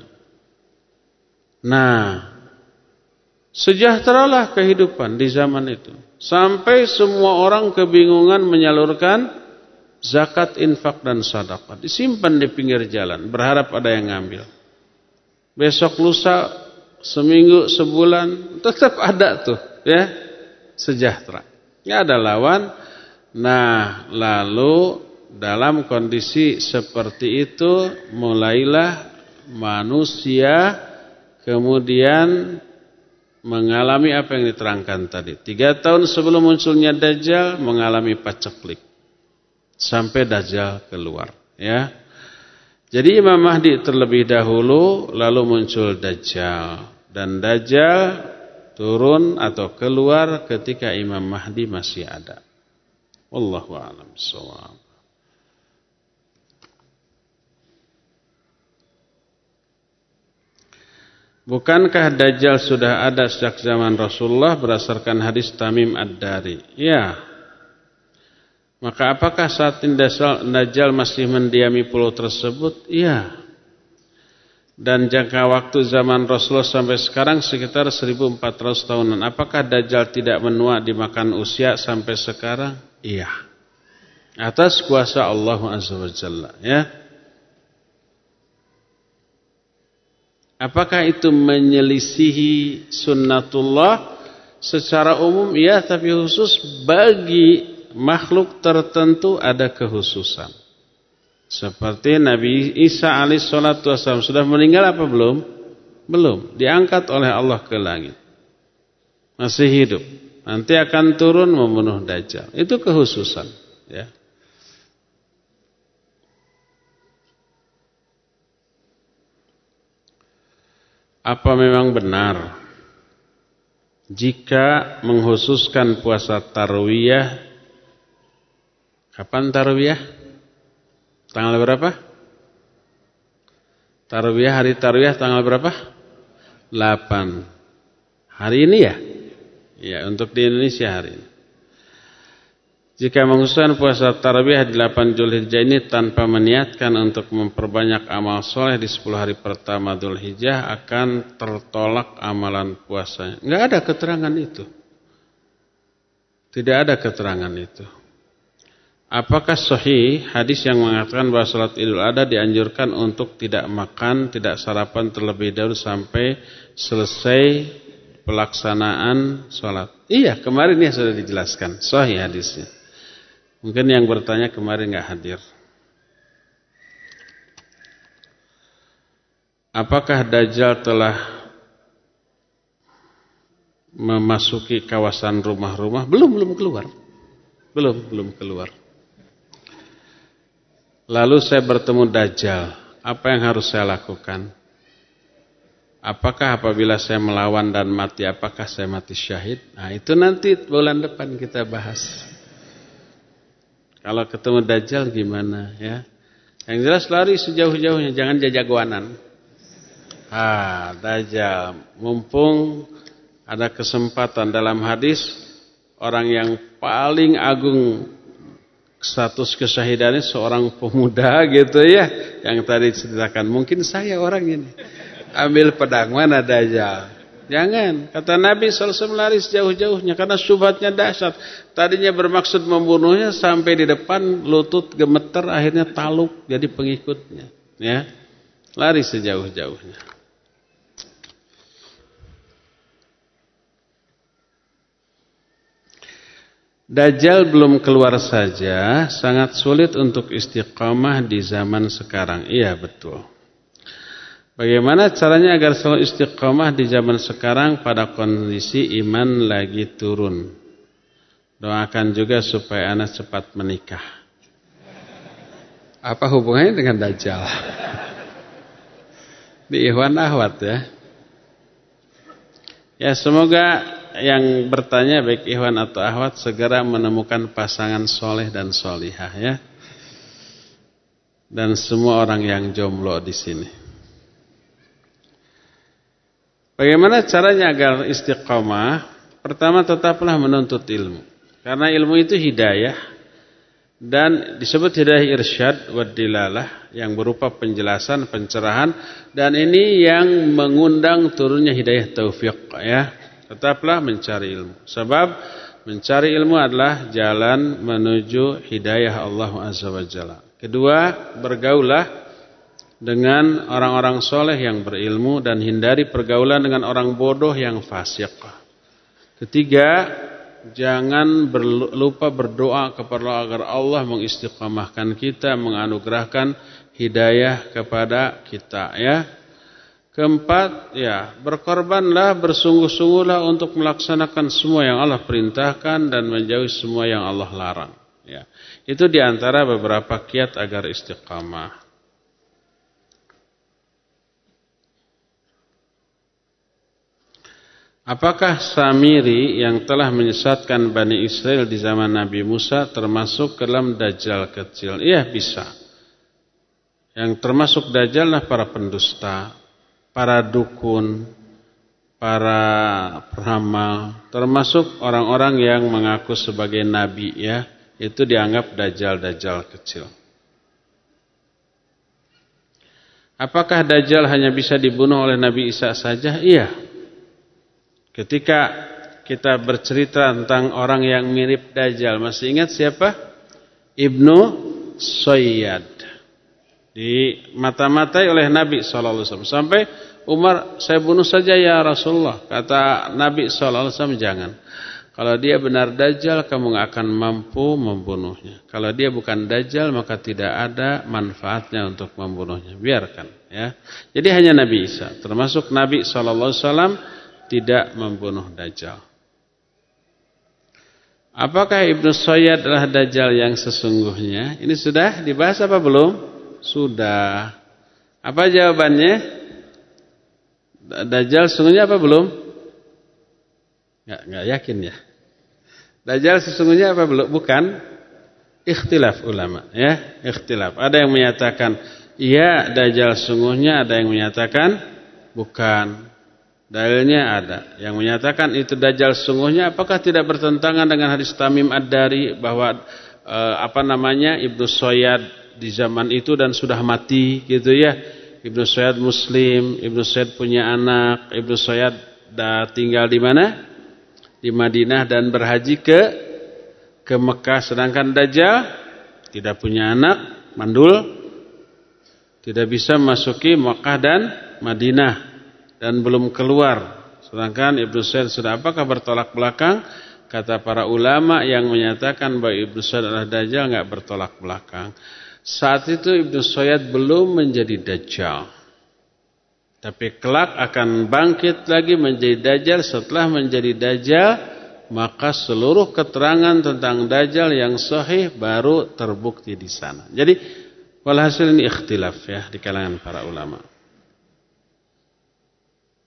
Nah, sejahteralah kehidupan di zaman itu. Sampai semua orang kebingungan menyalurkan zakat, infak, dan sedekah. Disimpan di pinggir jalan, berharap ada yang ngambil. Besok lusa, seminggu, sebulan, tetap ada tuh, ya, sejahtera. Nggak ada lawan. Nah, lalu dalam kondisi seperti itu, mulailah manusia kemudian mengalami apa yang diterangkan tadi. Tiga tahun sebelum munculnya Dajjal mengalami paceklik sampai Dajjal keluar. Ya, jadi Imam Mahdi terlebih dahulu, lalu muncul Dajjal, dan Dajjal turun atau keluar ketika Imam Mahdi masih ada. Wallahu a'lam bishawab. Bukankah Dajjal sudah ada sejak zaman Rasulullah berdasarkan hadis Tamim Ad-Dari? Ya. Maka apakah saat ini Dajjal masih mendiami pulau tersebut? Ya. Dan jangka waktu zaman Rasulullah sampai sekarang sekitar seribu empat ratus tahunan. Apakah Dajjal tidak menua dimakan usia sampai sekarang? Iya. Atas kuasa Allah Azza wa Jalla. Ya. Apakah itu menyelisihi sunnatullah? Secara umum ya, tapi khusus bagi makhluk tertentu ada kekhususan. Seperti Nabi Isa alaihissalatu wassalam sudah meninggal apa belum? Belum, diangkat oleh Allah ke langit. Masih hidup. Nanti akan turun membunuh Dajjal. Itu kekhususan, ya. Apa memang benar jika mengkhususkan puasa tarwiyah? Kapan tarwiyah? Tanggal berapa? Tarwiyah, hari tarwiyah tanggal berapa? delapan. Hari ini ya? Ya, untuk di Indonesia hari ini. Jika mengkhususkan puasa tarawih di delapan Dzulhijjah ini tanpa meniatkan untuk memperbanyak amal soleh di sepuluh hari pertama Dzulhijjah, akan tertolak amalan puasanya. Enggak ada keterangan itu. Tidak ada keterangan itu. Apakah sahih hadis yang mengatakan bahwa salat Idul Adha dianjurkan untuk tidak makan, tidak sarapan terlebih dahulu sampai selesai pelaksanaan salat? Iya, kemarin ya sudah dijelaskan. Sahih hadisnya. Mungkin yang bertanya kemarin nggak hadir. Apakah Dajjal telah memasuki kawasan rumah-rumah? Belum, belum keluar. Belum, belum keluar. Lalu saya bertemu Dajjal. Apa yang harus saya lakukan? Apakah apabila saya melawan dan mati, apakah saya mati syahid? Nah itu nanti bulan depan kita bahas. Kalau ketemu Dajjal gimana ya? Yang jelas lari sejauh-jauhnya, jangan jajagoanan. Ah, Dajjal. Mumpung ada kesempatan dalam hadis, orang yang paling agung status kesyahidannya seorang pemuda gitu ya, yang tadi ceritakan. Mungkin saya orang ini. Ambil pedang, mana Dajjal? Jangan. Kata Nabi shallallahu alaihi wasallam lari sejauh-jauhnya karena syubhatnya dahsyat. Tadinya bermaksud membunuhnya, sampai di depan lutut gemeter, akhirnya taluk jadi pengikutnya. Ya, lari sejauh-jauhnya. Dajjal belum keluar saja, sangat sulit untuk istiqamah di zaman sekarang. Iya betul. Bagaimana caranya agar selalu istiqamah di zaman sekarang pada kondisi iman lagi turun? Doakan juga supaya anak cepat menikah. Apa hubungannya dengan Dajjal? Di Ikhwan Ahwat ya. Ya semoga yang bertanya baik Ikhwan atau Ahwat segera menemukan pasangan soleh dan solihah ya. Dan semua orang yang jomblo di sini. Bagaimana caranya agar istiqamah? Pertama, tetaplah menuntut ilmu. Karena ilmu itu hidayah. Dan disebut hidayah irsyad wa dilalah, yang berupa penjelasan, pencerahan. Dan ini yang mengundang turunnya hidayah taufiq ya. Tetaplah mencari ilmu. Sebab mencari ilmu adalah jalan menuju hidayah Allah Azza wa Jalla. Kedua, bergaulah dengan orang-orang soleh yang berilmu dan hindari pergaulan dengan orang bodoh yang fasik. Ketiga, jangan lupa berdoa kepada Allah agar Allah mengistiqamahkan kita, menganugerahkan hidayah kepada kita ya. Keempat, ya, berkorbanlah, bersungguh-sungguhlah untuk melaksanakan semua yang Allah perintahkan dan menjauhi semua yang Allah larang ya. Itu diantara beberapa kiat agar istiqamah. Apakah Samiri yang telah menyesatkan Bani Israel di zaman Nabi Musa termasuk ke dalam Dajjal kecil? Iya bisa. Yang termasuk Dajjal adalah para pendusta, para dukun, para peramal, termasuk orang-orang yang mengaku sebagai nabi ya. Itu dianggap Dajjal-Dajjal kecil. Apakah Dajjal hanya bisa dibunuh oleh Nabi Isa saja? Iya. Ketika kita bercerita tentang orang yang mirip Dajjal, masih ingat siapa? Ibnu Sayyad. Dimata-matai oleh Nabi shallallahu alaihi wasallam. Sampai Umar, saya bunuh saja ya Rasulullah. Kata Nabi shallallahu alaihi wasallam, jangan. Kalau dia benar Dajjal, kamu gak akan mampu membunuhnya. Kalau dia bukan Dajjal, maka tidak ada manfaatnya untuk membunuhnya. Biarkan ya. Jadi hanya Nabi Isa, termasuk Nabi shallallahu alaihi wasallam, tidak membunuh Dajjal. Apakah Ibnu Sayyad adalah Dajjal yang sesungguhnya? Ini sudah dibahas apa belum? Sudah. Apa jawabannya? Dajjal sesungguhnya apa belum? Nggak, nggak yakin ya. Dajjal sesungguhnya apa belum? Bukan. Ikhtilaf ulama ya, ikhtilaf. Ada yang menyatakan iya Dajjal sesungguhnya, ada yang menyatakan bukan. Dalilnya ada yang menyatakan itu Dajjal sesungguhnya. Apakah tidak bertentangan dengan hadis Tamim Ad-Dari bahwa e, apa namanya Ibnu Sayyad di zaman itu dan sudah mati gitu ya. Ibnu Sayyad Muslim, Ibnu Sayyad punya anak, Ibnu Sayyad dah tinggal di mana? Di Madinah dan berhaji ke ke Mekah. Sedangkan Dajjal tidak punya anak, mandul, tidak bisa masuki Mekah dan Madinah. Dan belum keluar. Sedangkan Ibnu Sayyad sudah. Apakah bertolak belakang? Kata para ulama yang menyatakan bahwa Ibnu Sayyad adalah Dajjal, enggak bertolak belakang. Saat itu Ibnu Sayyad belum menjadi Dajjal. Tapi kelak akan bangkit lagi menjadi Dajjal. Setelah menjadi Dajjal, maka seluruh keterangan tentang Dajjal yang sahih baru terbukti di sana. Jadi walhasil ini ikhtilaf ya di kalangan para ulama.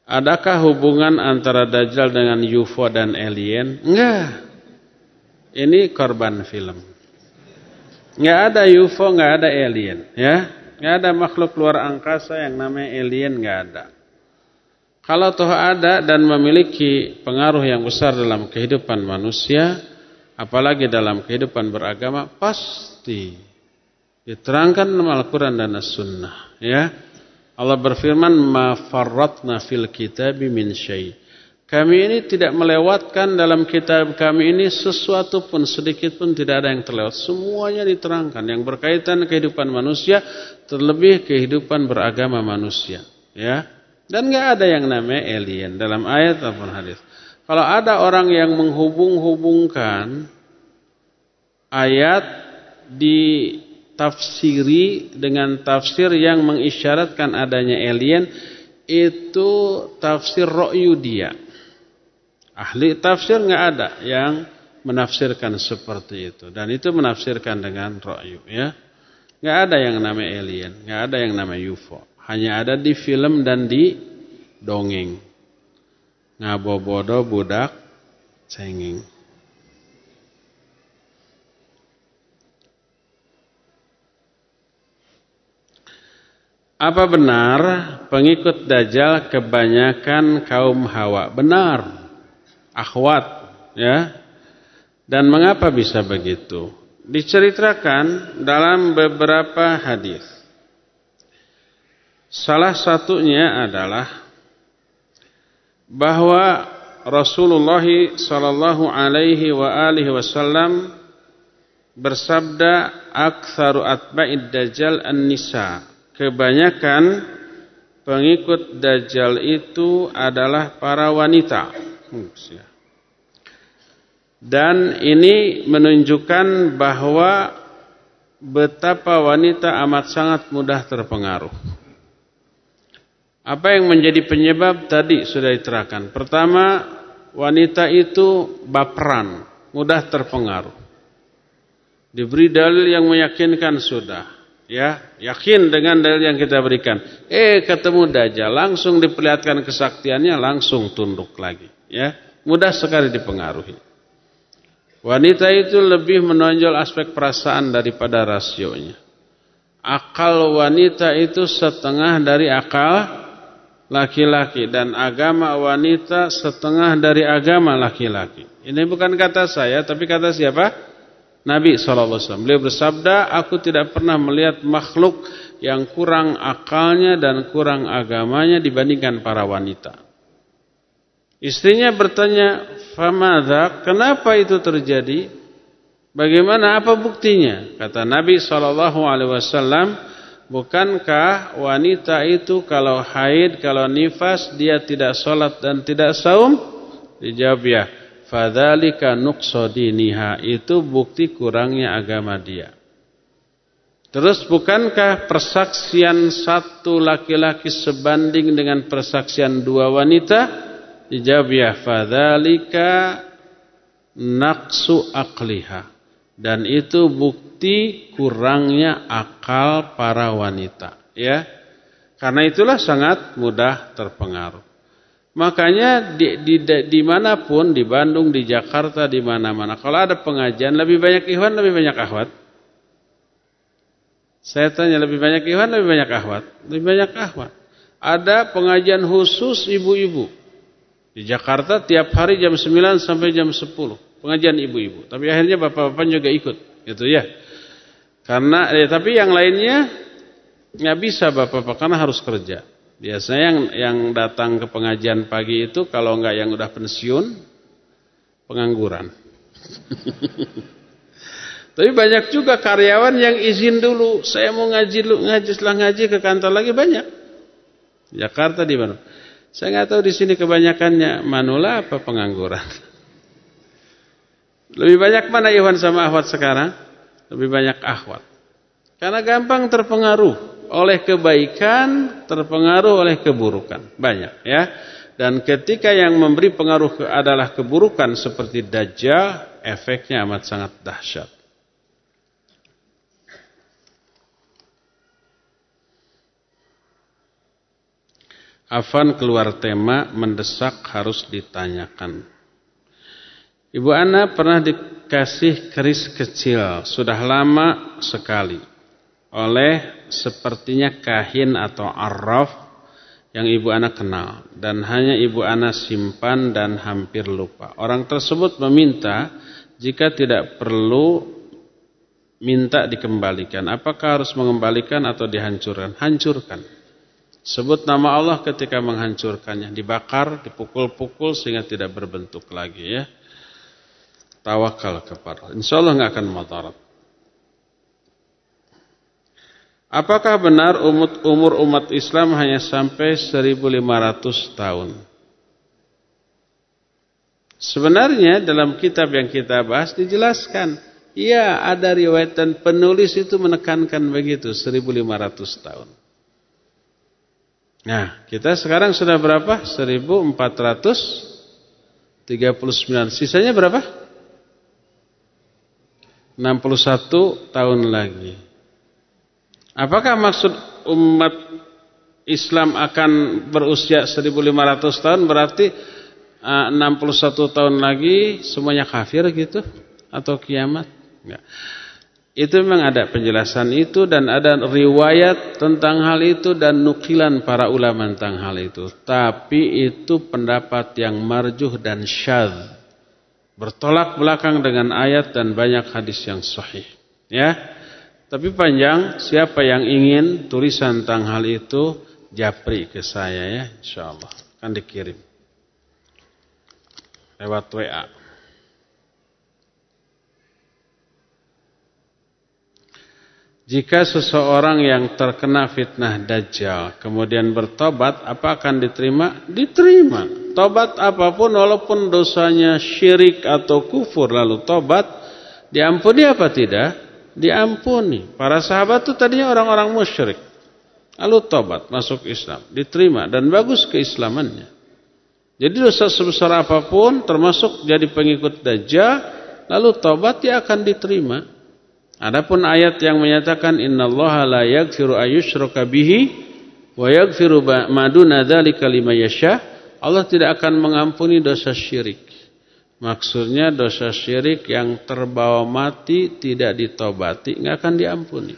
Adakah hubungan antara Dajjal dengan U F O dan alien? Enggak. Ini korban film. Enggak ada U F O, enggak ada alien, ya. Enggak ada makhluk luar angkasa yang namanya alien, enggak ada. Kalau toh ada dan memiliki pengaruh yang besar dalam kehidupan manusia, apalagi dalam kehidupan beragama, pasti diterangkan dalam Al-Quran dan As-Sunnah, ya. Allah berfirman, "Ma farratna fil kitabi min syai." Kami ini tidak melewatkan dalam kitab kami ini sesuatu pun, sedikit pun tidak ada yang terlewat. Semuanya diterangkan yang berkaitan kehidupan manusia, terlebih kehidupan beragama manusia, ya. Dan enggak ada yang namanya alien dalam ayat ataupun hadis. Kalau ada orang yang menghubung-hubungkan ayat di tafsiri dengan tafsir yang mengisyaratkan adanya alien, itu tafsir ra'yu dia. Ahli tafsir enggak ada yang menafsirkan seperti itu, dan itu menafsirkan dengan ra'yu, ya. Enggak ada yang namanya alien, enggak ada yang namanya U F O. Hanya ada di film dan di dongeng. Ngabobodo budak cengeng. Apa benar pengikut Dajjal kebanyakan kaum Hawa? Benar. Akhwat, ya. Dan mengapa bisa begitu? Diceritakan dalam beberapa hadis. Salah satunya adalah bahwa Rasulullah sallallahu alaihi wa alihi wasallam bersabda, "Aktsaru atba'id Dajjal an-nisa." Kebanyakan pengikut Dajjal itu adalah para wanita. Dan ini menunjukkan bahwa betapa wanita amat sangat mudah terpengaruh. Apa yang menjadi penyebab tadi sudah diterangkan. Pertama, wanita itu baperan, mudah terpengaruh. Diberi dalil yang meyakinkan sudah. Ya, yakin dengan dalil yang kita berikan. Eh, ketemu Dajjal, langsung diperlihatkan kesaktiannya, langsung tunduk lagi. Ya, mudah sekali dipengaruhi. Wanita itu lebih menonjol aspek perasaan daripada rasionya. Akal wanita itu setengah dari akal laki-laki, dan agama wanita setengah dari agama laki-laki. Ini bukan kata saya, tapi kata siapa? Nabi shallallahu alaihi wasallam. Beliau bersabda, "Aku tidak pernah melihat makhluk yang kurang akalnya dan kurang agamanya dibandingkan para wanita." Istrinya bertanya, "Famadza? Kenapa itu terjadi? Bagaimana? Apa buktinya?" Kata Nabi shallallahu alaihi wasallam, "Bukankah wanita itu kalau haid, kalau nifas, dia tidak sholat dan tidak saum?" Dijawab, "Ya." Fadzalika nuqsadiniha, itu bukti kurangnya agama dia. Terus, bukankah persaksian satu laki-laki sebanding dengan persaksian dua wanita? Dijawab, "Ya." Fadzalika naqsu aqliha, dan itu bukti kurangnya akal para wanita, ya. Karena itulah sangat mudah terpengaruh. Makanya di, di, di, dimanapun, di Bandung, di Jakarta, di mana-mana, kalau ada pengajian, lebih banyak ikhwan, lebih banyak akhwat? Saya tanya, lebih banyak ikhwan, lebih banyak akhwat? Lebih banyak akhwat. Ada pengajian khusus ibu-ibu. Di Jakarta tiap hari jam sembilan sampai jam sepuluh. Pengajian ibu-ibu. Tapi akhirnya bapak-bapak juga ikut. Gitu ya. Karena, eh, tapi yang lainnya nggak bisa bapak-bapak, karena harus kerja. Biasanya yang, yang datang ke pengajian pagi itu kalau enggak yang udah pensiun, pengangguran. Tapi banyak juga karyawan yang izin dulu, saya mau ngaji dulu, ngaji setelah ngaji ke kantor lagi, banyak. Jakarta di mana? Saya nggak tahu di sini kebanyakannya manula apa pengangguran. Lebih banyak mana ikhwan sama akhwat sekarang? Lebih banyak akhwat. Karena gampang terpengaruh oleh kebaikan, terpengaruh oleh keburukan. Banyak, ya. Dan ketika yang memberi pengaruh ke adalah keburukan seperti Dajjal, efeknya amat sangat dahsyat. Afan keluar tema, mendesak harus ditanyakan. Ibu Ana pernah dikasih keris kecil, sudah lama sekali, oleh sepertinya kahin atau arraf yang Ibu Ana kenal. Dan hanya Ibu Ana simpan dan hampir lupa. Orang tersebut meminta jika tidak perlu minta dikembalikan. Apakah harus mengembalikan atau dihancurkan? Hancurkan. Sebut nama Allah ketika menghancurkannya. Dibakar, dipukul-pukul sehingga tidak berbentuk lagi ya. Tawakal kepada Allah. Insya Allah nggak akan mudarat. Apakah benar umur umat Islam hanya sampai seribu lima ratus tahun? Sebenarnya dalam kitab yang kita bahas dijelaskan. Ya, ada riwayat dan penulis itu menekankan begitu, seribu lima ratus tahun. Nah, kita sekarang sudah berapa? seribu empat ratus tiga puluh sembilan. Sisanya berapa? enam puluh satu tahun lagi. Apakah maksud umat Islam akan berusia seribu lima ratus tahun berarti enam puluh satu tahun lagi semuanya kafir gitu? Atau kiamat? Enggak. Itu memang ada penjelasan itu dan ada riwayat tentang hal itu dan nukilan para ulama tentang hal itu. Tapi itu pendapat yang marjuh dan syadz. Bertolak belakang dengan ayat dan banyak hadis yang sahih. Ya. Tapi panjang, siapa yang ingin tulisan tentang hal itu, japri ke saya ya, insyaallah. Akan dikirim. Lewat W A. Jika seseorang yang terkena fitnah Dajjal kemudian bertobat, apa akan diterima? Diterima. Tobat apapun walaupun dosanya syirik atau kufur lalu tobat, diampuni apa tidak? Diampuni. Para sahabat itu tadinya orang-orang musyrik. Lalu tobat, masuk Islam, diterima dan bagus keislamannya. Jadi dosa sebesar apapun termasuk jadi pengikut Dajjal, lalu tobat dia akan diterima. Adapun ayat yang menyatakan innallaha la yaghfiru ayyushraka bihi wa yaghfiru ma duna dzalika liman yasha, Allah tidak akan mengampuni dosa syirik. Maksudnya dosa syirik yang terbawa mati tidak ditobati enggak akan diampuni.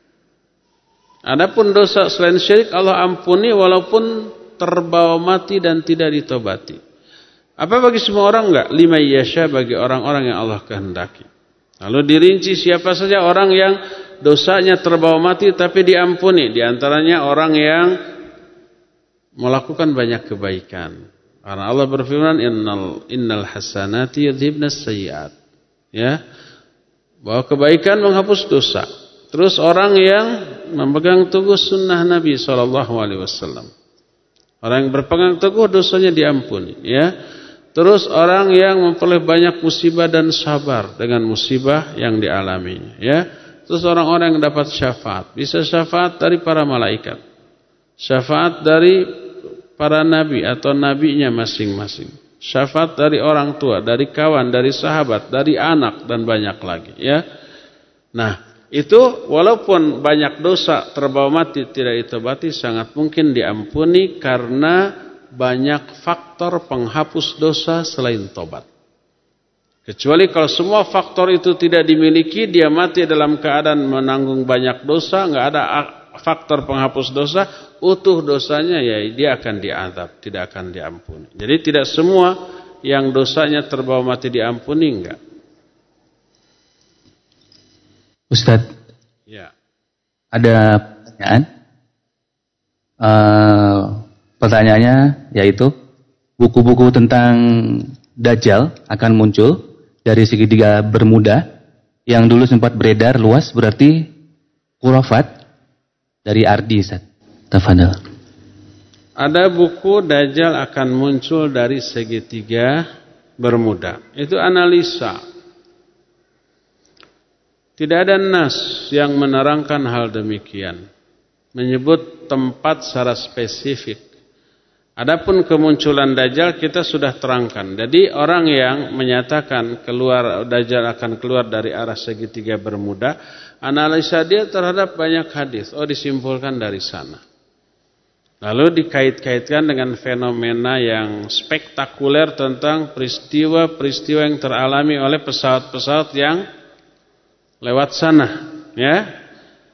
Adapun dosa selain syirik Allah ampuni walaupun terbawa mati dan tidak ditobati. Apa bagi semua orang enggak? Liman yasha, bagi orang-orang yang Allah kehendaki. Lalu dirinci siapa saja orang yang dosanya terbawa mati tapi diampuni. Di antaranya orang yang melakukan banyak kebaikan. Karena Allah berfirman innal innal hasanati yudhibnas sayyi'at. Ya. Bahwa kebaikan menghapus dosa. Terus orang yang memegang teguh sunnah Nabi sallallahu alaihi wasallam. Orang yang berpegang teguh dosanya diampuni, ya. Terus orang yang memperoleh banyak musibah dan sabar dengan musibah yang dialaminya, ya. Terus orang-orang yang dapat syafaat, bisa syafaat dari para malaikat, syafaat dari para nabi atau nabinya masing-masing, syafaat dari orang tua, dari kawan, dari sahabat, dari anak dan banyak lagi, ya. Nah, itu walaupun banyak dosa terbawa mati tidak ditobati sangat mungkin diampuni karena banyak faktor penghapus dosa selain tobat. Kecuali kalau semua faktor itu tidak dimiliki, dia mati dalam keadaan menanggung banyak dosa, nggak ada faktor penghapus dosa, utuh dosanya ya dia akan diazab, tidak akan diampuni. Jadi tidak semua yang dosanya terbawa mati diampuni, enggak. Ustadz, ya. Ada pertanyaan. Uh, pertanyaannya yaitu buku-buku tentang Dajjal akan muncul dari segitiga Bermuda yang dulu sempat beredar luas, berarti khurafat dari Ardi, Ustadz. Tafadhal. Ada buku Dajjal akan muncul dari segitiga Bermuda. Itu analisa. Tidak ada nas yang menerangkan hal demikian, menyebut tempat secara spesifik. Adapun kemunculan Dajjal kita sudah terangkan. Jadi orang yang menyatakan keluar Dajjal akan keluar dari arah segitiga Bermuda, analisa dia terhadap banyak hadis. Oh, disimpulkan dari sana. Lalu dikait-kaitkan dengan fenomena yang spektakuler tentang peristiwa-peristiwa yang teralami oleh pesawat-pesawat yang lewat sana, ya.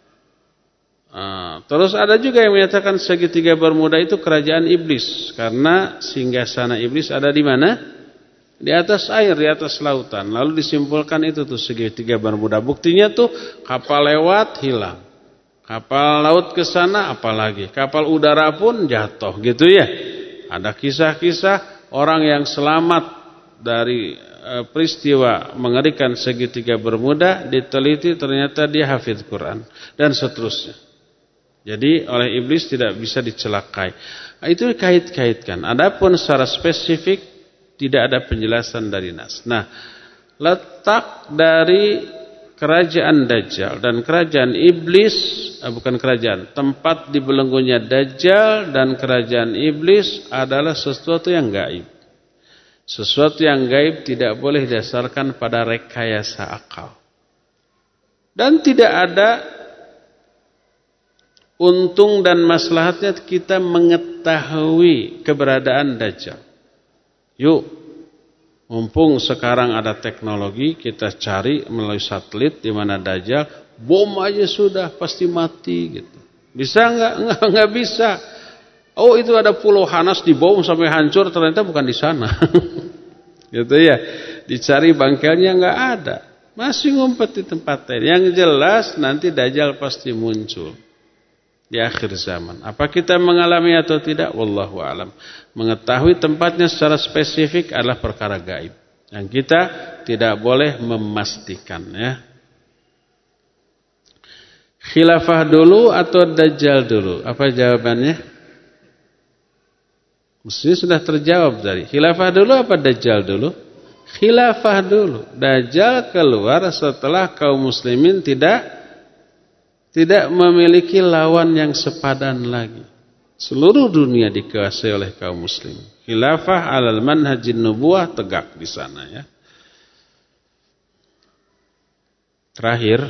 Uh, terus ada juga yang menyatakan segitiga Bermuda itu kerajaan iblis, karena singgasana iblis ada di mana? Di atas air, di atas lautan. Lalu disimpulkan itu tuh segitiga Bermuda. Buktinya tuh kapal lewat hilang, kapal laut ke sana apalagi, kapal udara pun jatuh gitu ya. Ada kisah-kisah orang yang selamat dari uh, peristiwa mengerikan segitiga Bermuda, diteliti ternyata dia hafidz Quran dan seterusnya. Jadi oleh iblis tidak bisa dicelakai. Itu dikait-kaitkan. Adapun secara spesifik tidak ada penjelasan dari nas. Nah, letak dari kerajaan Dajjal dan kerajaan iblis, eh, bukan kerajaan, tempat dibelenggunya Dajjal dan kerajaan iblis adalah sesuatu yang gaib. Sesuatu yang gaib tidak boleh didasarkan pada rekayasa akal. Dan tidak ada untung dan maslahatnya kita mengetahui keberadaan Dajjal. Yuk, mumpung sekarang ada teknologi, kita cari melalui satelit di mana Dajjal, bom aja sudah pasti mati gitu. Bisa nggak? Nggak, nggak bisa. Oh, itu ada pulau Hanas dibom sampai hancur, ternyata bukan di sana. Gitu ya. Dicari bangkelnya nggak ada. Masih ngumpet di tempat lain. Yang jelas nanti Dajjal pasti muncul di akhir zaman. Apa kita mengalami atau tidak? Wallahu a'lam. Mengetahui tempatnya secara spesifik adalah perkara gaib yang kita tidak boleh memastikan, ya. Khilafah dulu atau Dajjal dulu? Apa jawabannya? Mestinya sudah terjawab tadi. Khilafah dulu apa Dajjal dulu? Khilafah dulu. Dajjal keluar setelah kaum muslimin tidak Tidak memiliki lawan yang sepadan lagi. Seluruh dunia dikuasai oleh kaum muslim. Khilafah alal manhajin nubuwah tegak di sana, ya. Terakhir,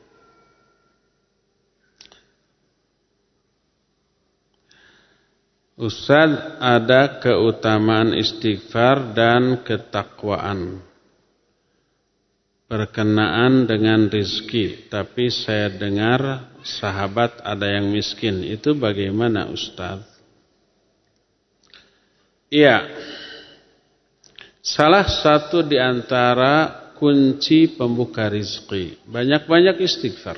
Ustaz, ada keutamaan istighfar dan ketakwaan berkenaan dengan rizki, tapi saya dengar sahabat ada yang miskin. Itu bagaimana, Ustaz? Iya, salah satu di antara kunci pembuka rizki, banyak-banyak istighfar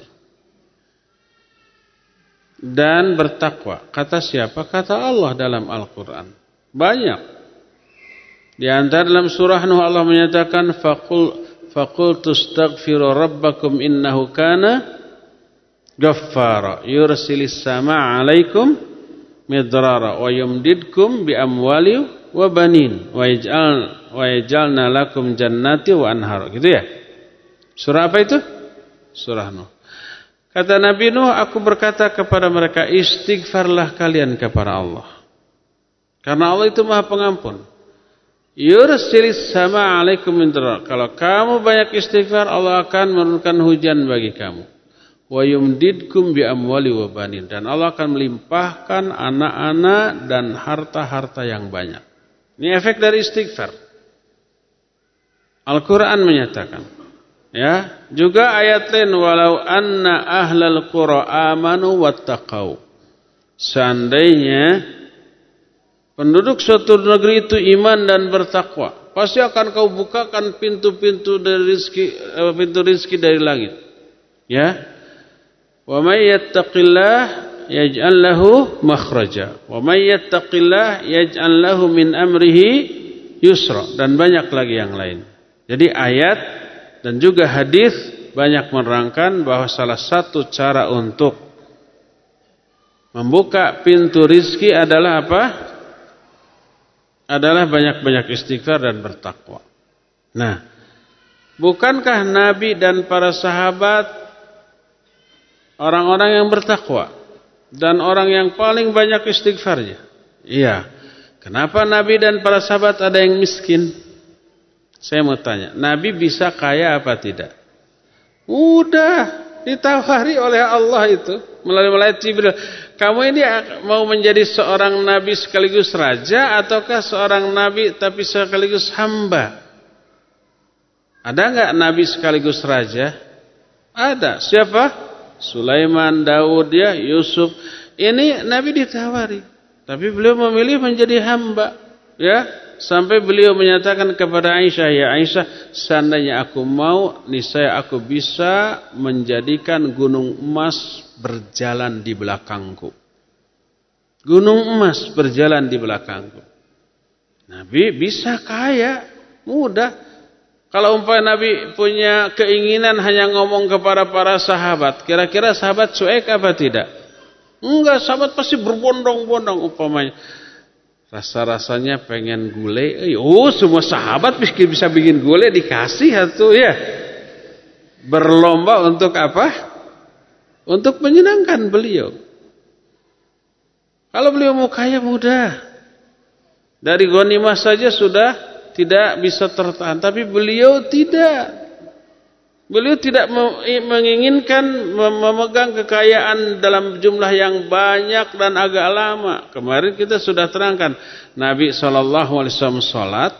dan bertakwa. Kata siapa? Kata Allah dalam Al-Quran. Banyak. Di antara dalam surah Nuh Allah menyatakan faqul Faqultu astaghfiru rabbakum innahu kana ghaffara yursilis samaa 'alaikum midrara wa yumdidkum bi amwali wa banin wa yaj'al wa yaj'alna lakum jannati wa anhar. Gitu ya. Surah apa itu? Surah Nuh. Kata Nabi Nuh, aku berkata kepada mereka, istighfarlah kalian kepada Allah. Karena Allah itu Maha Pengampun. Yursilis sama alaikum midrar. Kalau kamu banyak istighfar, Allah akan menurunkan hujan bagi kamu. Wa yumdidkum bi amwali wa banin. Dan Allah akan melimpahkan anak-anak dan harta-harta yang banyak. Ini efek dari istighfar. Al-Quran menyatakan. Ya, juga ayat lain, walau anna ahlal qura amanu wattaqau. Seandainya penduduk suatu negeri itu iman dan bertakwa, pasti akan kau bukakan pintu-pintu dari rizki, pintu rizki dari langit. Ya. Wa may yattaqillah yaj'al lahu makhraja. Wa may yattaqillah yaj'al lahu min amrihi yusra, dan banyak lagi yang lain. Jadi ayat dan juga hadis banyak menerangkan bahwa salah satu cara untuk membuka pintu rizki adalah apa? Adalah banyak-banyak istighfar dan bertakwa. Nah, bukankah Nabi dan para sahabat orang-orang yang bertakwa dan orang yang paling banyak istighfarnya? Iya. Kenapa Nabi dan para sahabat ada yang miskin? Saya mau tanya, Nabi bisa kaya apa tidak? Udah ditawari oleh Allah itu. melalui malaikat Jibril, kamu ini mau menjadi seorang nabi sekaligus raja ataukah seorang nabi tapi sekaligus hamba? Ada enggak nabi sekaligus raja? Ada. Siapa? Sulaiman, Daud, ya, Yusuf. Ini nabi ditawari, tapi beliau memilih menjadi hamba, ya. Sampai beliau menyatakan kepada Aisyah, ya Aisyah, seandainya aku mau, niscaya aku bisa menjadikan gunung emas berjalan di belakangku. Gunung emas berjalan di belakangku. Nabi bisa kaya, mudah. Kalau umpamanya Nabi punya keinginan hanya ngomong kepada para sahabat, kira-kira sahabat cuek apa tidak? Enggak, sahabat pasti berbondong-bondong umpamanya. Rasa-rasanya pengen gulai. Oh, semua sahabat bisa bikin gulai, dikasih atau ya. Berlomba untuk apa? Untuk menyenangkan beliau. Kalau beliau mau kaya mudah. Dari ghanimah saja sudah tidak bisa tertahan. Tapi beliau tidak. Beliau tidak menginginkan memegang kekayaan dalam jumlah yang banyak dan agak lama. Kemarin kita sudah terangkan. Nabi shallallahu alaihi wasallam sholat.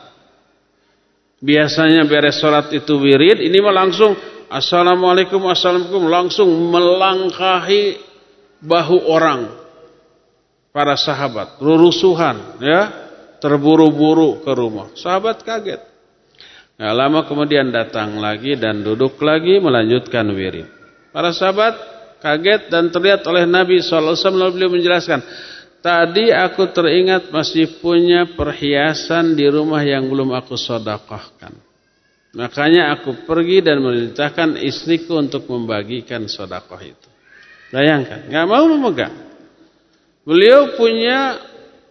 Biasanya beres sholat itu wirid. Ini mah langsung assalamualaikum, assalamualaikum. Langsung melangkahi bahu orang. Para sahabat. Rurusuhan. Ya, terburu-buru ke rumah. Sahabat kaget. Nah, lama kemudian datang lagi dan duduk lagi melanjutkan wirid. Para sahabat kaget dan terlihat oleh Nabi shallallahu alaihi wasallam, beliau menjelaskan, tadi aku teringat masih punya perhiasan di rumah yang belum aku sedekahkan. Makanya aku pergi dan memerintahkan istriku untuk membagikan sedekah itu. Bayangkan, nggak mau memegang. Beliau punya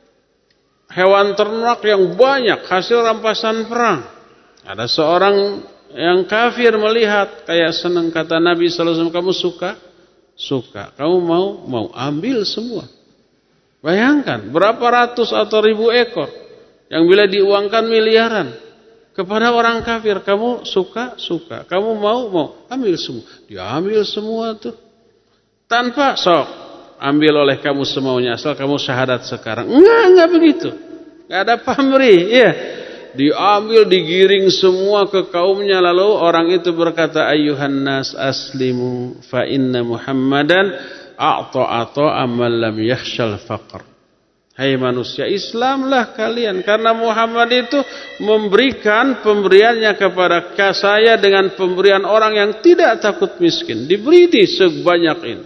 hewan ternak yang banyak, hasil rampasan perang. Ada seorang yang kafir melihat, kayak senang, kata Nabi shallallahu alaihi wasallam, kamu suka? Suka. Kamu mau? Mau. Ambil semua. Bayangkan, berapa ratus atau ribu ekor yang bila diuangkan miliaran kepada orang kafir. Kamu suka? Suka. Kamu mau? Mau. Ambil semua. Dia ambil semua tuh. Tanpa sok. Ambil oleh kamu semaunya, asal kamu syahadat sekarang. Enggak, enggak begitu. Enggak ada pamrih. Iya. Diambil, digiring semua ke kaumnya. Lalu orang itu berkata, ayyuhan nas aslimu fa inna Muhammadan a'ta man lam yakhshal faqr. Hai manusia, Islamlah kalian, karena Muhammad itu memberikan pemberiannya kepada saya dengan pemberian orang yang tidak takut miskin. Diberi sebanyak ini.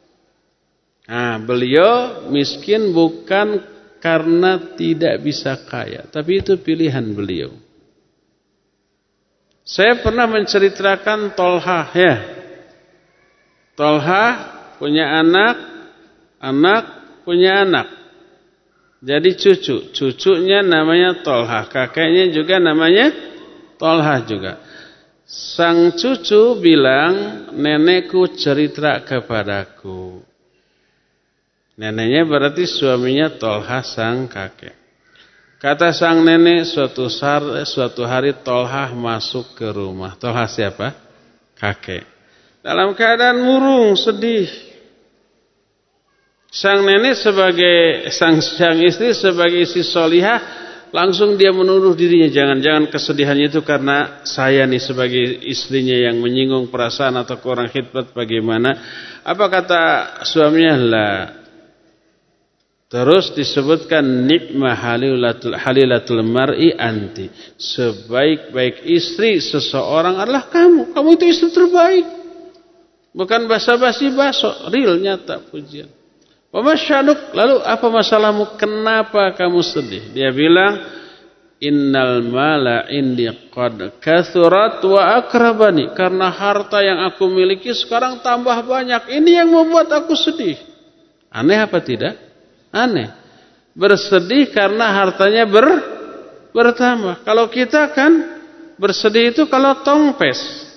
Nah, beliau miskin bukan karena tidak bisa kaya, tapi itu pilihan beliau. Saya pernah menceritakan Tolha, ya. Tolha punya anak, anak punya anak. Jadi cucu, cucunya namanya Tolha, kakeknya juga namanya Tolha juga. Sang cucu bilang, nenekku cerita kepadaku. Neneknya berarti suaminya Tolha sang kakek. Kata sang nenek, suatu hari, suatu hari Tolha masuk ke rumah. Tolha siapa? Kakek. Dalam keadaan murung, sedih. Sang nenek sebagai sang, sang istri sebagai istri solihah, langsung dia menuduh dirinya. Jangan-jangan kesedihannya itu karena saya nih sebagai istrinya yang menyinggung perasaan atau kurang khidmat bagaimana. Apa kata suaminya? Lah. Terus disebutkan nikmah halilatul, halilatul mar'i anti. Sebaik-baik istri seseorang adalah kamu. Kamu itu istri terbaik. Bukan basa-basi baso, real nyata pujian. Pemasyaduk, lalu apa masalahmu? Kenapa kamu sedih? Dia bilang, innal mala indi qad kathurat wa akrabani. Karena harta yang aku miliki sekarang tambah banyak. Ini yang membuat aku sedih. Aneh apa tidak? Aneh. Bersedih karena hartanya ber, bertambah. Kalau kita kan bersedih itu kalau tongpes.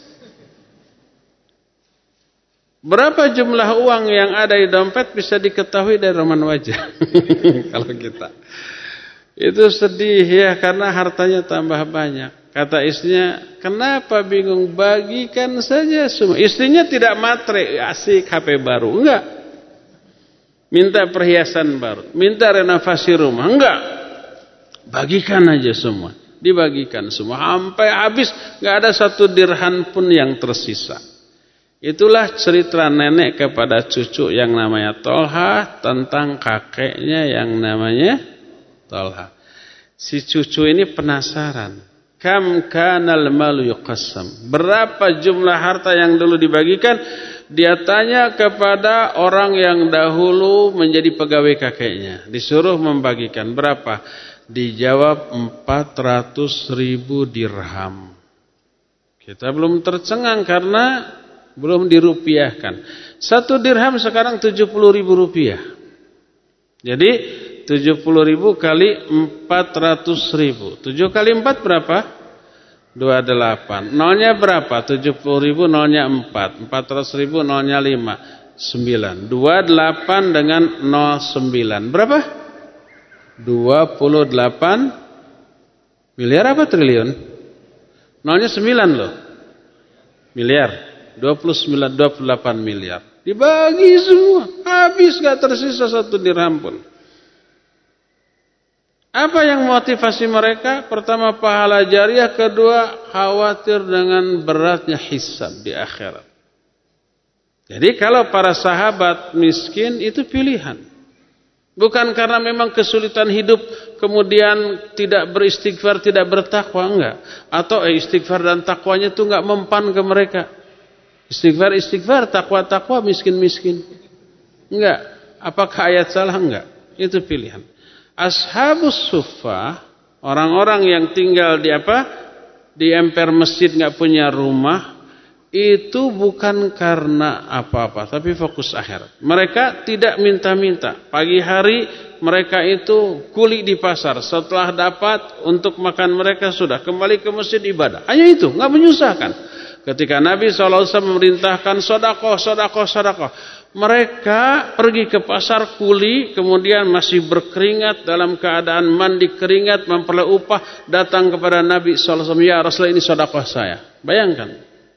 Berapa jumlah uang yang ada di dompet bisa diketahui dari raman wajah. Kalau kita itu sedih ya karena hartanya tambah banyak. Kata istrinya, kenapa bingung? Bagikan saja semua. Istrinya tidak matre, asik H P baru. Enggak. minta perhiasan baru, minta renovasi rumah. Enggak. Bagikan aja semua. Dibagikan semua. Sampai habis. Enggak ada satu dirham pun yang tersisa. Itulah cerita nenek kepada cucu yang namanya Tolha. Tentang kakeknya yang namanya Tolha. Si cucu ini penasaran. Kam kanal malu yuqassam. Berapa jumlah harta yang dulu dibagikan? Dia tanya kepada orang yang dahulu menjadi pegawai kakeknya. Disuruh membagikan. Berapa? Dijawab empat ratus ribu dirham. Kita belum tercengang karena belum dirupiahkan. Satu dirham sekarang tujuh puluh ribu rupiah. Jadi tujuh puluh ribu kali empat ratus ribu. tujuh kali empat berapa? dua puluh delapan. Nolnya berapa? tujuh puluh ribu nolnya empat. empat ratus ribu nolnya lima. sembilan. dua puluh delapan dengan nol sembilan. Berapa? dua puluh delapan miliar apa triliun? Nolnya sembilan loh. Miliar. dua puluh sembilan, dua puluh delapan miliar. Dibagi semua. Habis gak tersisa satu dirham pun. Apa yang motivasi mereka? Pertama pahala jariah, kedua khawatir dengan beratnya hisab di akhirat. Jadi kalau para sahabat miskin itu pilihan. Bukan karena memang kesulitan hidup kemudian tidak beristighfar, tidak bertakwa, enggak. Atau eh, istighfar dan takwanya itu enggak mempan ke mereka. Istighfar, istighfar, takwa, takwa, miskin, miskin. Enggak. Apakah ayat salah? Enggak. Itu pilihan. Ashabus suffah, orang-orang yang tinggal di apa? Di emper masjid enggak punya rumah, itu bukan karena apa-apa, tapi fokus akhirat. Mereka tidak minta-minta. Pagi hari mereka itu kuli di pasar. Setelah dapat untuk makan mereka sudah kembali ke masjid ibadah. Hanya itu, enggak menyusahkan. Ketika Nabi shallallahu alaihi wasallam memerintahkan sedekah, sedekah, sedekah, mereka pergi ke pasar kuli, kemudian masih berkeringat dalam keadaan mandi keringat, memperoleh upah, datang kepada Nabi shallallahu alaihi wasallam, ya Rasulullah ini sedekah saya. Bayangkan.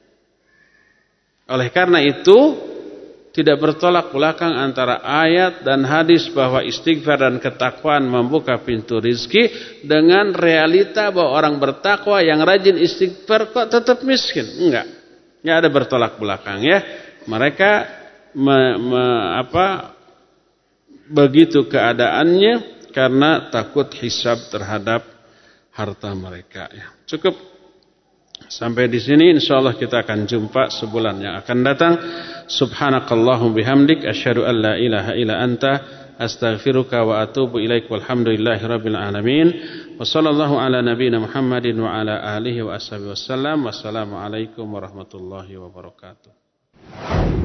Oleh karena itu, tidak bertolak belakang antara ayat dan hadis bahwa istighfar dan ketakwaan membuka pintu rizki dengan realita bahwa orang bertakwa yang rajin istighfar kok tetap miskin. Enggak. Enggak ada bertolak belakang ya. Mereka me, me, apa, begitu keadaannya karena takut hisab terhadap harta mereka. Ya. Cukup. Sampai di sini insyaallah kita akan jumpa sebulan yang akan datang. Subhanakallahumma bihamdik asyhadu an la ilaha illa anta astaghfiruka wa atubu ilaik walhamdulillahirabbil alamin. Wa sallallahu ala nabiyyina Muhammadin wa ala alihi wa ashabihi wasallam. Wassalamu alaikum warahmatullahi wabarakatuh.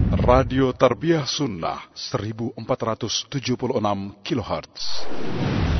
Radio Tarbiyah Sunnah seribu empat ratus tujuh puluh enam kilohertz.